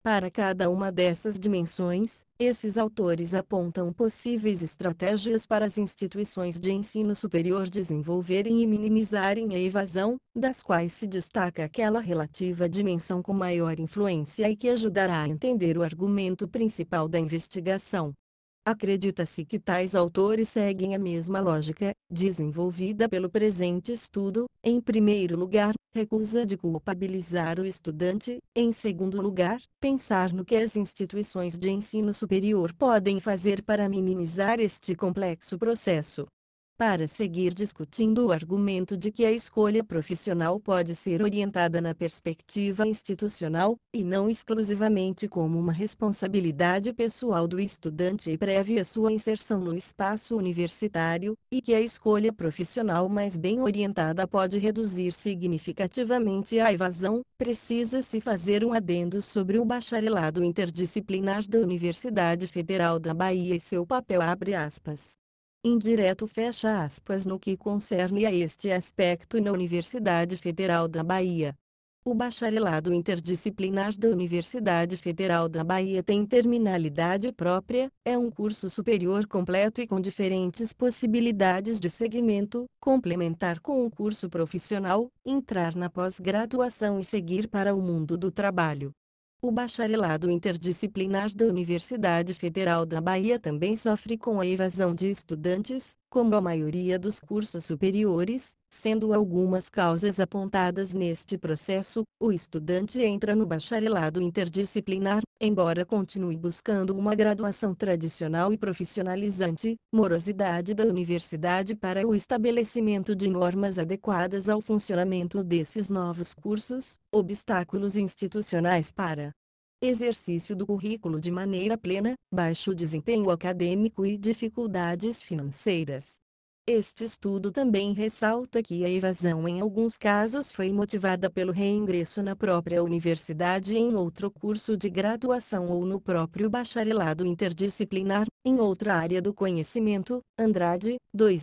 Para cada uma dessas dimensões, esses autores apontam possíveis estratégias para as instituições de ensino superior desenvolverem e minimizarem a evasão, das quais se destaca aquela relativa à dimensão com maior influência e que ajudará a entender o argumento principal da investigação. Acredita-se que tais autores seguem a mesma lógica, desenvolvida pelo presente estudo: em primeiro lugar, recusa de culpabilizar o estudante; em segundo lugar, pensar no que as instituições de ensino superior podem fazer para minimizar este complexo processo. Para seguir discutindo o argumento de que a escolha profissional pode ser orientada na perspectiva institucional, e não exclusivamente como uma responsabilidade pessoal do estudante prévia sua inserção no espaço universitário, e que a escolha profissional mais bem orientada pode reduzir significativamente a evasão, precisa-se fazer um adendo sobre o bacharelado interdisciplinar da Universidade Federal da Bahia e seu papel. Abre aspas. Indireto, fecha aspas, no que concerne a este aspecto na Universidade Federal da Bahia. O bacharelado interdisciplinar da Universidade Federal da Bahia tem terminalidade própria, é um curso superior completo e com diferentes possibilidades de segmento, complementar com o curso profissional, entrar na pós-graduação e seguir para o mundo do trabalho. O bacharelado interdisciplinar da Universidade Federal da Bahia também sofre com a evasão de estudantes, como a maioria dos cursos superiores, sendo algumas causas apontadas neste processo. O estudante entra no bacharelado interdisciplinar, embora continue buscando uma graduação tradicional e profissionalizante, morosidade da universidade para o estabelecimento de normas adequadas ao funcionamento desses novos cursos, obstáculos institucionais para exercício do currículo de maneira plena, baixo desempenho acadêmico e dificuldades financeiras. Este estudo também ressalta que a evasão em alguns casos foi motivada pelo reingresso na própria universidade em outro curso de graduação ou no próprio bacharelado interdisciplinar, em outra área do conhecimento. Andrade,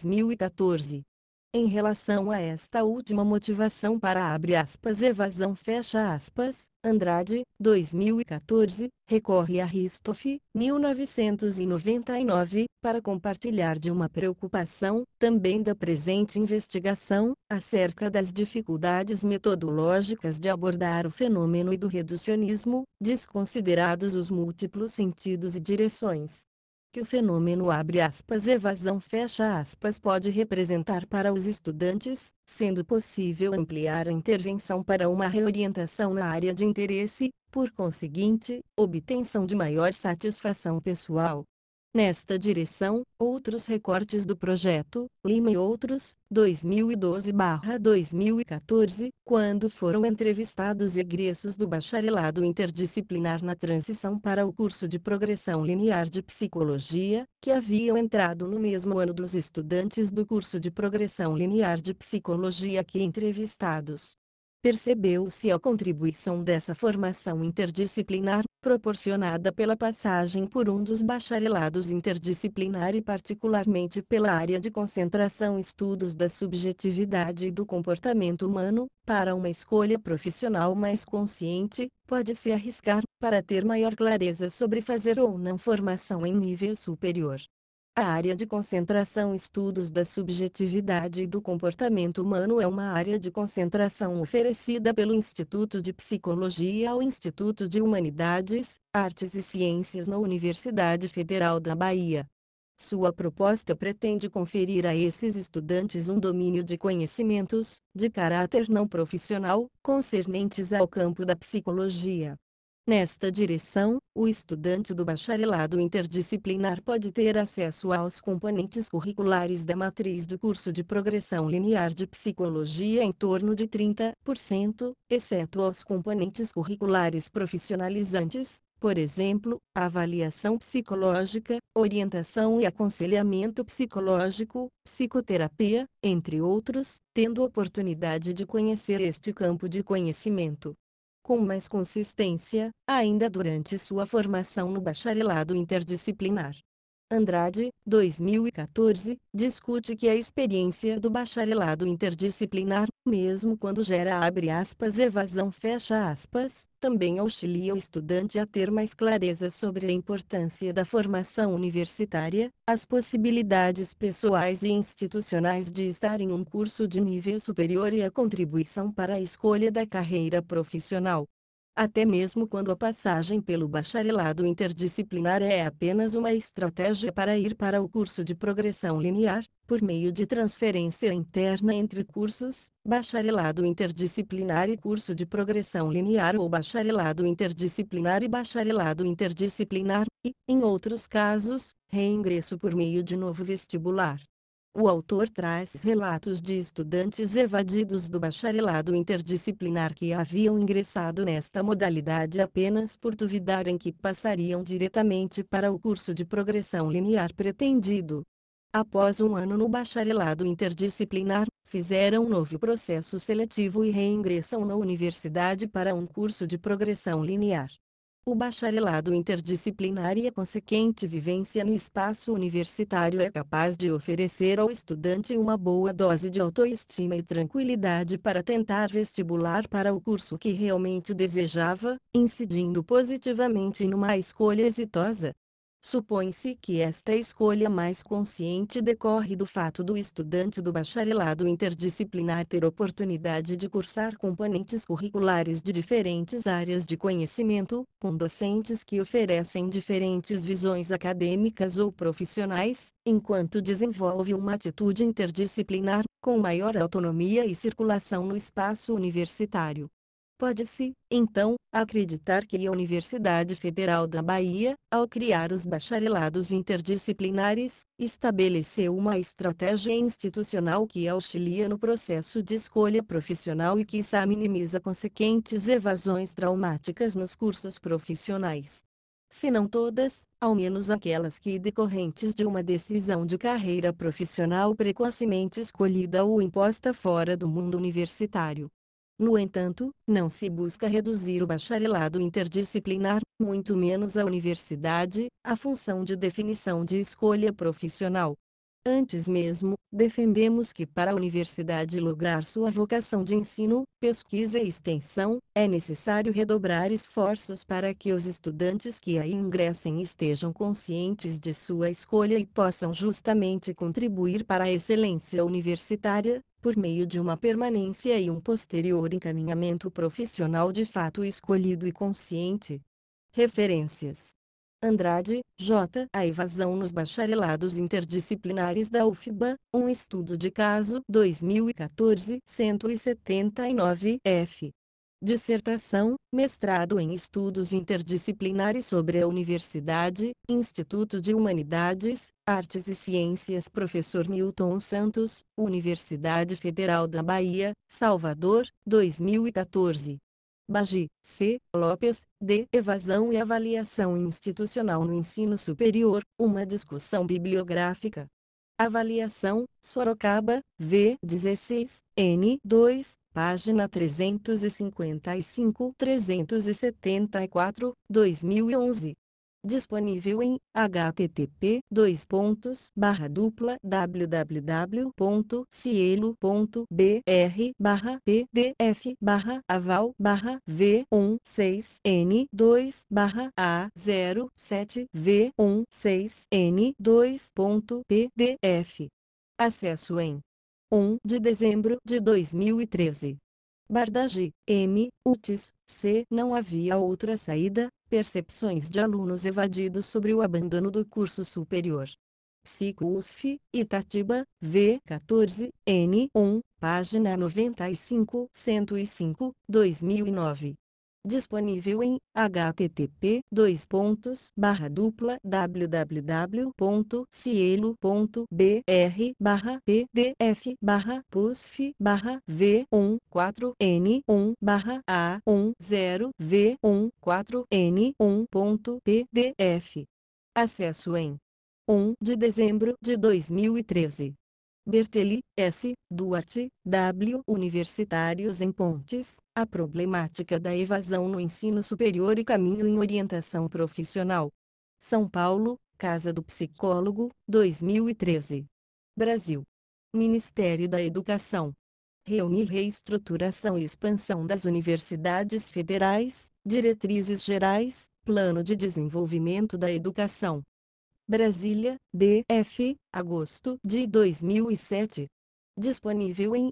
2014. Em relação a esta última motivação para evasão, Andrade, 2014, recorre a Ristoff, 1999, para compartilhar de uma preocupação, também da presente investigação, acerca das dificuldades metodológicas de abordar o fenômeno e do reducionismo, desconsiderados os múltiplos sentidos e direções que o fenômeno evasão pode representar para os estudantes, sendo possível ampliar a intervenção para uma reorientação na área de interesse, por conseguinte, obtenção de maior satisfação pessoal. Nesta direção, outros recortes do projeto, Lima e outros, 2012/2014, quando foram entrevistados egressos do bacharelado interdisciplinar na transição para o curso de progressão linear de psicologia, que haviam entrado no mesmo ano dos estudantes do curso de progressão linear de psicologia que entrevistados. Percebeu-se a contribuição dessa formação interdisciplinar, proporcionada pela passagem por um dos bacharelados interdisciplinar e particularmente pela área de concentração estudos da subjetividade e do comportamento humano, para uma escolha profissional mais consciente, pode-se arriscar, para ter maior clareza sobre fazer ou não formação em nível superior. A área de concentração estudos da subjetividade e do comportamento humano é uma área de concentração oferecida pelo Instituto de Psicologia ao Instituto de Humanidades, Artes e Ciências na Universidade Federal da Bahia. Sua proposta pretende conferir a esses estudantes um domínio de conhecimentos, de caráter não profissional, concernentes ao campo da psicologia. Nesta direção, o estudante do bacharelado interdisciplinar pode ter acesso aos componentes curriculares da matriz do curso de progressão linear de psicologia em torno de 30%, exceto aos componentes curriculares profissionalizantes, por exemplo, avaliação psicológica, orientação e aconselhamento psicológico, psicoterapia, entre outros, tendo oportunidade de conhecer este campo de conhecimento com mais consistência, ainda durante sua formação no bacharelado interdisciplinar. Andrade, 2014, discute que a experiência do bacharelado interdisciplinar, mesmo quando gera abre aspas evasão fecha aspas, também auxilia o estudante a ter mais clareza sobre a importância da formação universitária, as possibilidades pessoais e institucionais de estar em um curso de nível superior e a contribuição para a escolha da carreira profissional. Até mesmo quando a passagem pelo bacharelado interdisciplinar é apenas uma estratégia para ir para o curso de progressão linear, por meio de transferência interna entre cursos, bacharelado interdisciplinar e curso de progressão linear ou bacharelado interdisciplinar e bacharelado interdisciplinar, e, em outros casos, reingresso por meio de novo vestibular. O autor traz relatos de estudantes evadidos do bacharelado interdisciplinar que haviam ingressado nesta modalidade apenas por duvidarem que passariam diretamente para o curso de progressão linear pretendido. Após um ano no bacharelado interdisciplinar, fizeram um novo processo seletivo e reingressam na universidade para um curso de progressão linear. O bacharelado interdisciplinar e a consequente vivência no espaço universitário é capaz de oferecer ao estudante uma boa dose de autoestima e tranquilidade para tentar vestibular para o curso que realmente desejava, incidindo positivamente numa escolha exitosa. Supõe-se que esta escolha mais consciente decorre do fato do estudante do bacharelado interdisciplinar ter oportunidade de cursar componentes curriculares de diferentes áreas de conhecimento, com docentes que oferecem diferentes visões acadêmicas ou profissionais, enquanto desenvolve uma atitude interdisciplinar, com maior autonomia e circulação no espaço universitário. Pode-se, então, acreditar que a Universidade Federal da Bahia, ao criar os bacharelados interdisciplinares, estabeleceu uma estratégia institucional que auxilia no processo de escolha profissional e quiçá minimiza consequentes evasões traumáticas nos cursos profissionais. Se não todas, ao menos aquelas que decorrentes de uma decisão de carreira profissional precocemente escolhida ou imposta fora do mundo universitário. No entanto, não se busca reduzir o bacharelado interdisciplinar, muito menos a universidade, à função de definição de escolha profissional. Antes mesmo, defendemos que para a universidade lograr sua vocação de ensino, pesquisa e extensão, é necessário redobrar esforços para que os estudantes que aí ingressem estejam conscientes de sua escolha e possam justamente contribuir para a excelência universitária, por meio de uma permanência e um posterior encaminhamento profissional de fato escolhido e consciente. Referências: Andrade, J. A evasão nos bacharelados interdisciplinares da UFBA, um estudo de caso 2014, 179, f. Dissertação, mestrado em Estudos Interdisciplinares sobre a Universidade, Instituto de Humanidades, Artes e Ciências Professor Milton Santos, Universidade Federal da Bahia, Salvador, 2014. Bagi, C. Lopes, D. Evasão e Avaliação Institucional no Ensino Superior, uma discussão bibliográfica. Avaliação, Sorocaba, V. 16, N. 2, página 355-374, 2011. Disponível em http://agal.pdf/v16n2/A07v16n2.pdf. Acesso em 1 de dezembro de 2013. Bardagi, M. UTIS, C. Não havia outra saída, percepções de alunos evadidos sobre o abandono do curso superior. Psico-USF, Itatiba, V. 14, N. 1, página 95-105, 2009. Disponível em http://cielo.br/pdf/PUSF/V14N1/A10V14N1.pdf. Acesso em 1 de dezembro de 2013. Bertelli, S., Duarte, W. Universitários em Pontes, a problemática da evasão no ensino superior e caminho em orientação profissional. São Paulo, Casa do Psicólogo, 2013. Brasil. Ministério da Educação. Reúne reestruturação e expansão das universidades federais, diretrizes gerais, Plano de Desenvolvimento da Educação. Brasília, DF, agosto de 2007. Disponível em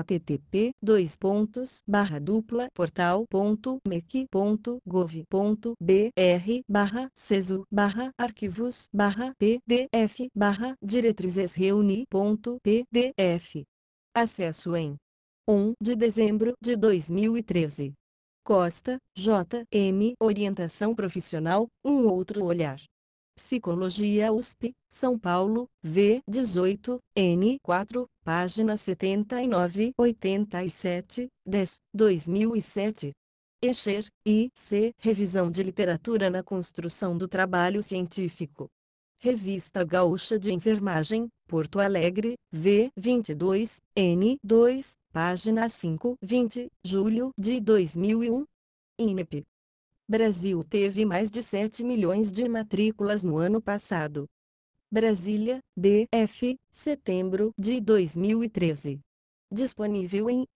http://portal.mec.gov.br/cesu/arquivos/pdf/diretrizes-reuni.pdf. Acesso em 1 de dezembro de 2013. Costa, J. M. Orientação Profissional, um outro olhar. Psicologia USP, São Paulo, V. 18, N4, página 79-87, 10, 2007. Escher, I. C. Revisão de Literatura na Construção do Trabalho Científico. Revista Gaúcha de Enfermagem, Porto Alegre, V. 22, N2, página 5, 20, julho de 2001. INEP. Brasil teve mais de 7 milhões de matrículas no ano passado. Brasília, DF, setembro de 2013. Disponível em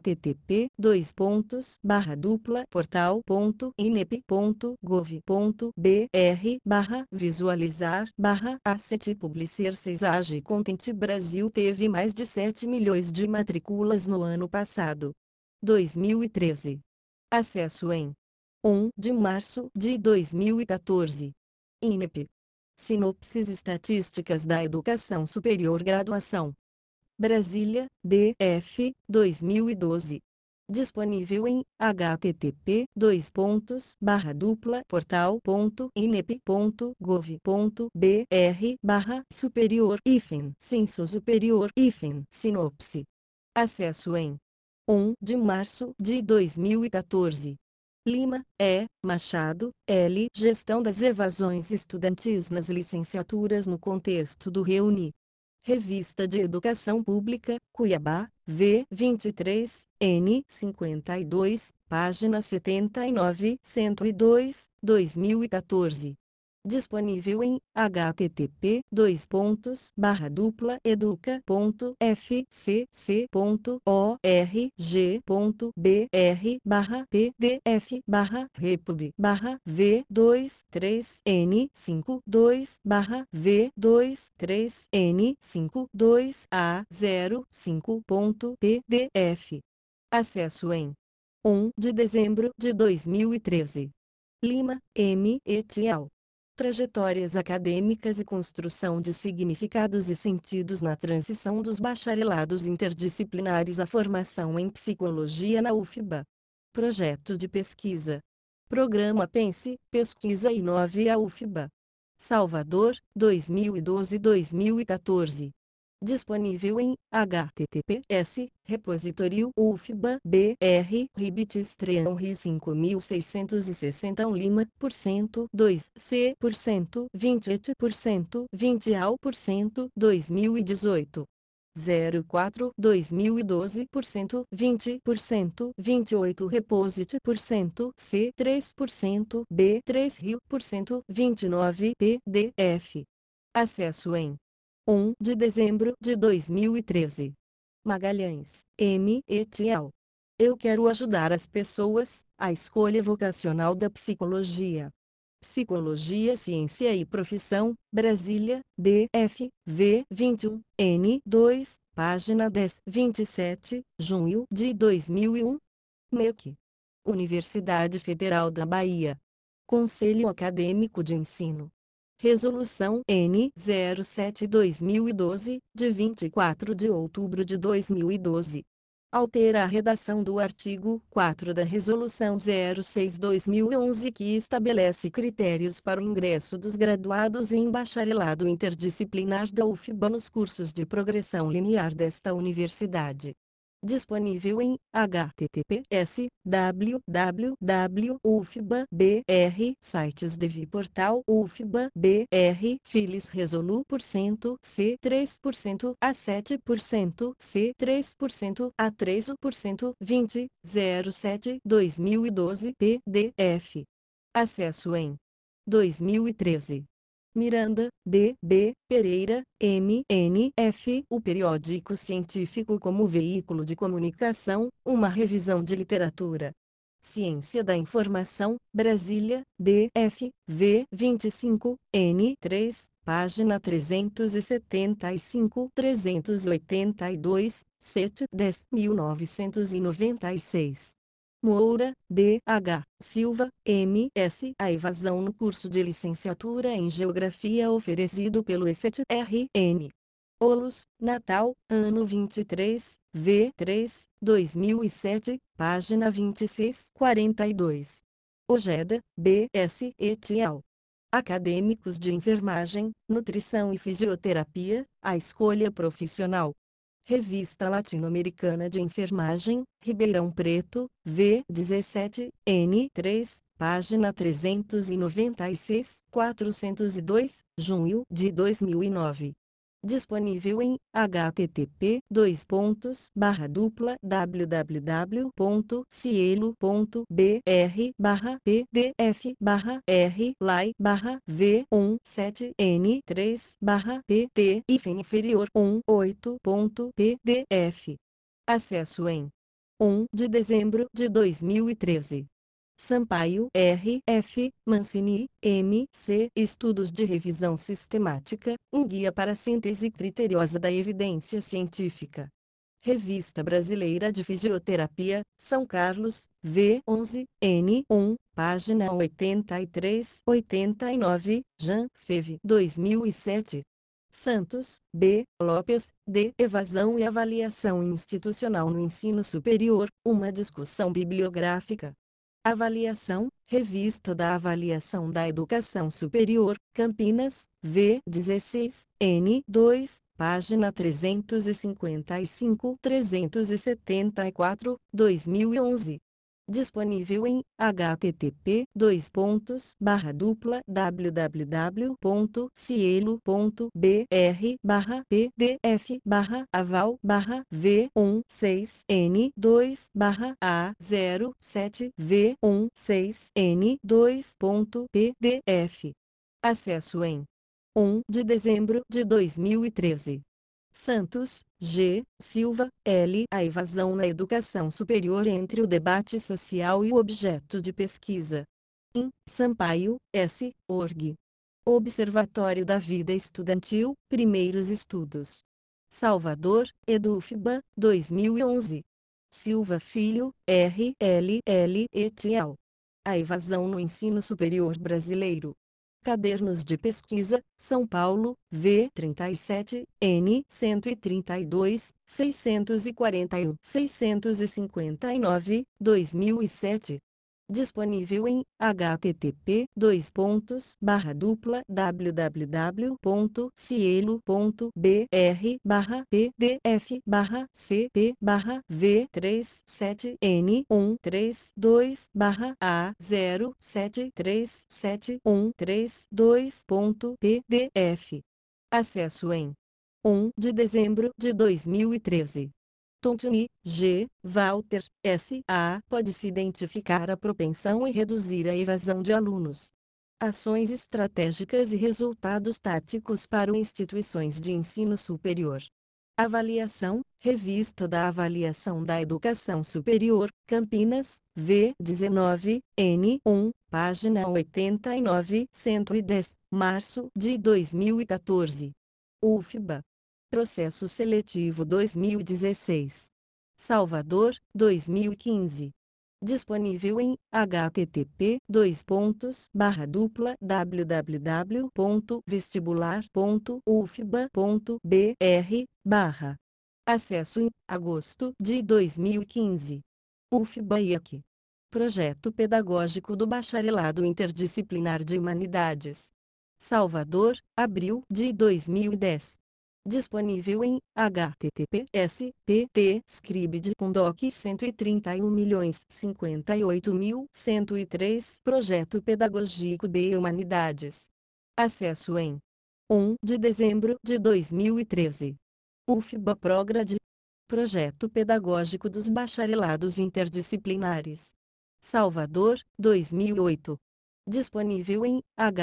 http://portal.inep.gov.br/visualizar/asset publicer 6 age content. Brasil teve mais de 7 milhões de matrículas no ano passado. 2013. Acesso em 1 de março de 2014. INEP. Sinopses estatísticas da educação superior graduação. Brasília, DF, 2012. Disponível em http://portal.inep.gov.br/superior censo superior sinopse. Acesso em 1 de março de 2014. Lima, E. Machado, L. Gestão das evasões estudantis nas licenciaturas no contexto do Reúne. Revista de Educação Pública, Cuiabá, V. 23, N. 52, página 79-102, 2014. Disponível em http://repub.fc.org/v23N52-V2-3N52A05.pdf. Acesso em 1 de dezembro de 2013. Lima, M. et al. Trajetórias acadêmicas e construção de significados e sentidos na transição dos bacharelados interdisciplinares à formação em psicologia na UFBA. Projeto de pesquisa. Programa Pense, Pesquisa e Inove a UFBA. Salvador, 2012-2014. Disponível em https repositório UFBA BR Ribits Treon Ri 5660 Lima por cento 2 C por cento 20% 20 ao por cento 2018 04 2012% 20% 28 Reposit por cento C 3% B 3 Rio por cento 29 PDF. Acesso em 1 de dezembro de 2013. Magalhães, M. et al. Eu quero ajudar as pessoas, a escolha vocacional da psicologia. Psicologia, Ciência e Profissão, Brasília, DF, V. 21, N2, página 10, 27, junho de 2001. MEC. Universidade Federal da Bahia. Conselho Acadêmico de Ensino. Resolução N. 07/2012, de 24 de outubro de 2012. Altera a redação do artigo 4 da Resolução 06/2011 que estabelece critérios para o ingresso dos graduados em bacharelado interdisciplinar da UFBA nos cursos de progressão linear desta universidade. Disponível em https://www.ufba.br sites dev portal ufba.br filis resolu por cento C 3% a 7% C 3% a 3% 20 07 2012 PDF. Acesso em 2013. Miranda, D. B. Pereira, M. N. F. O periódico científico como veículo de comunicação, uma revisão de literatura. Ciência da Informação, Brasília, D. F. V. 25, N. 3, página 375-382, CET. 10. 1996. Moura, D. H. Silva, M. S. A evasão no curso de licenciatura em Geografia oferecido pelo EFET-RN. Olos, Natal, ano 23, V. 3, 2007, página 26-42. Ojeda, B. S. et al. Acadêmicos de Enfermagem, Nutrição e Fisioterapia, a escolha profissional. Revista Latino-Americana de Enfermagem, Ribeirão Preto, V. 17, N. 3, página 396-402, junho de 2009. Disponível em http://www.cielo.br/p/v17n3/pt inferior 18.pdf. Acesso em 1 de dezembro de 2013. Sampaio, R. F. Mancini, M. C. Estudos de revisão sistemática, um guia para a síntese criteriosa da evidência científica. Revista Brasileira de Fisioterapia, São Carlos, V. 11, N. 1, página 83-89, Jan. Feve. 2007. Santos, B. Lopes, D. Evasão e Avaliação Institucional no Ensino Superior, uma discussão bibliográfica. Avaliação, Revista da Avaliação da Educação Superior, Campinas, V. 16, N. 2, página 355-374, 2011. Disponível em http://br/pdf/aval/v16n2/A07v16n2.pdf. Acesso em 1 de dezembro de 2013. Santos, G. Silva, L. A evasão na educação superior entre o debate social e o objeto de pesquisa. Em Sampaio, S. Org. Observatório da Vida Estudantil, Primeiros Estudos. Salvador, EduFBA, 2011. Silva Filho, R. L. L. et al. A evasão no ensino superior brasileiro. Cadernos de Pesquisa, São Paulo, V. 37, N. 132, 641-659, 2007. Disponível em http://br/p/v3771332/A0737132.pdf. Acesso em 1 de dezembro de 2013. Tontini, G. Walter, S. A. Pode-se identificar a propensão e reduzir a evasão de alunos. Ações estratégicas e resultados táticos para instituições de ensino superior. Avaliação, Revista da Avaliação da Educação Superior, Campinas, V. 19, N. 1, página 89-110, março de 2014. UFBA. Processo Seletivo 2016. Salvador, 2015. Disponível em http://www.vestibular.ufba.br/. Acesso em agosto de 2015. UFBA-IAC. Projeto Pedagógico do Bacharelado Interdisciplinar de Humanidades. Salvador, abril de 2010. Disponível em https://pt/scribd.doc 131.058.103 Projeto Pedagógico de Humanidades. Acesso em 1 de dezembro de 2013. UFBA Prograde. Projeto Pedagógico dos Bacharelados Interdisciplinares. Salvador, 2008. Disponível em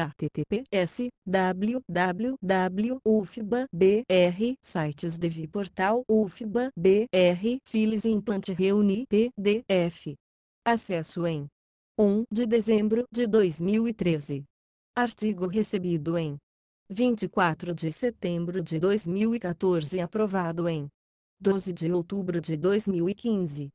https://www.ufba.br sites Dev portal ufba.br Files Implant Reuni PDF. Acesso em 1 de dezembro de 2013. Artigo recebido em 24 de setembro de 2014 e aprovado em 12 de outubro de 2015.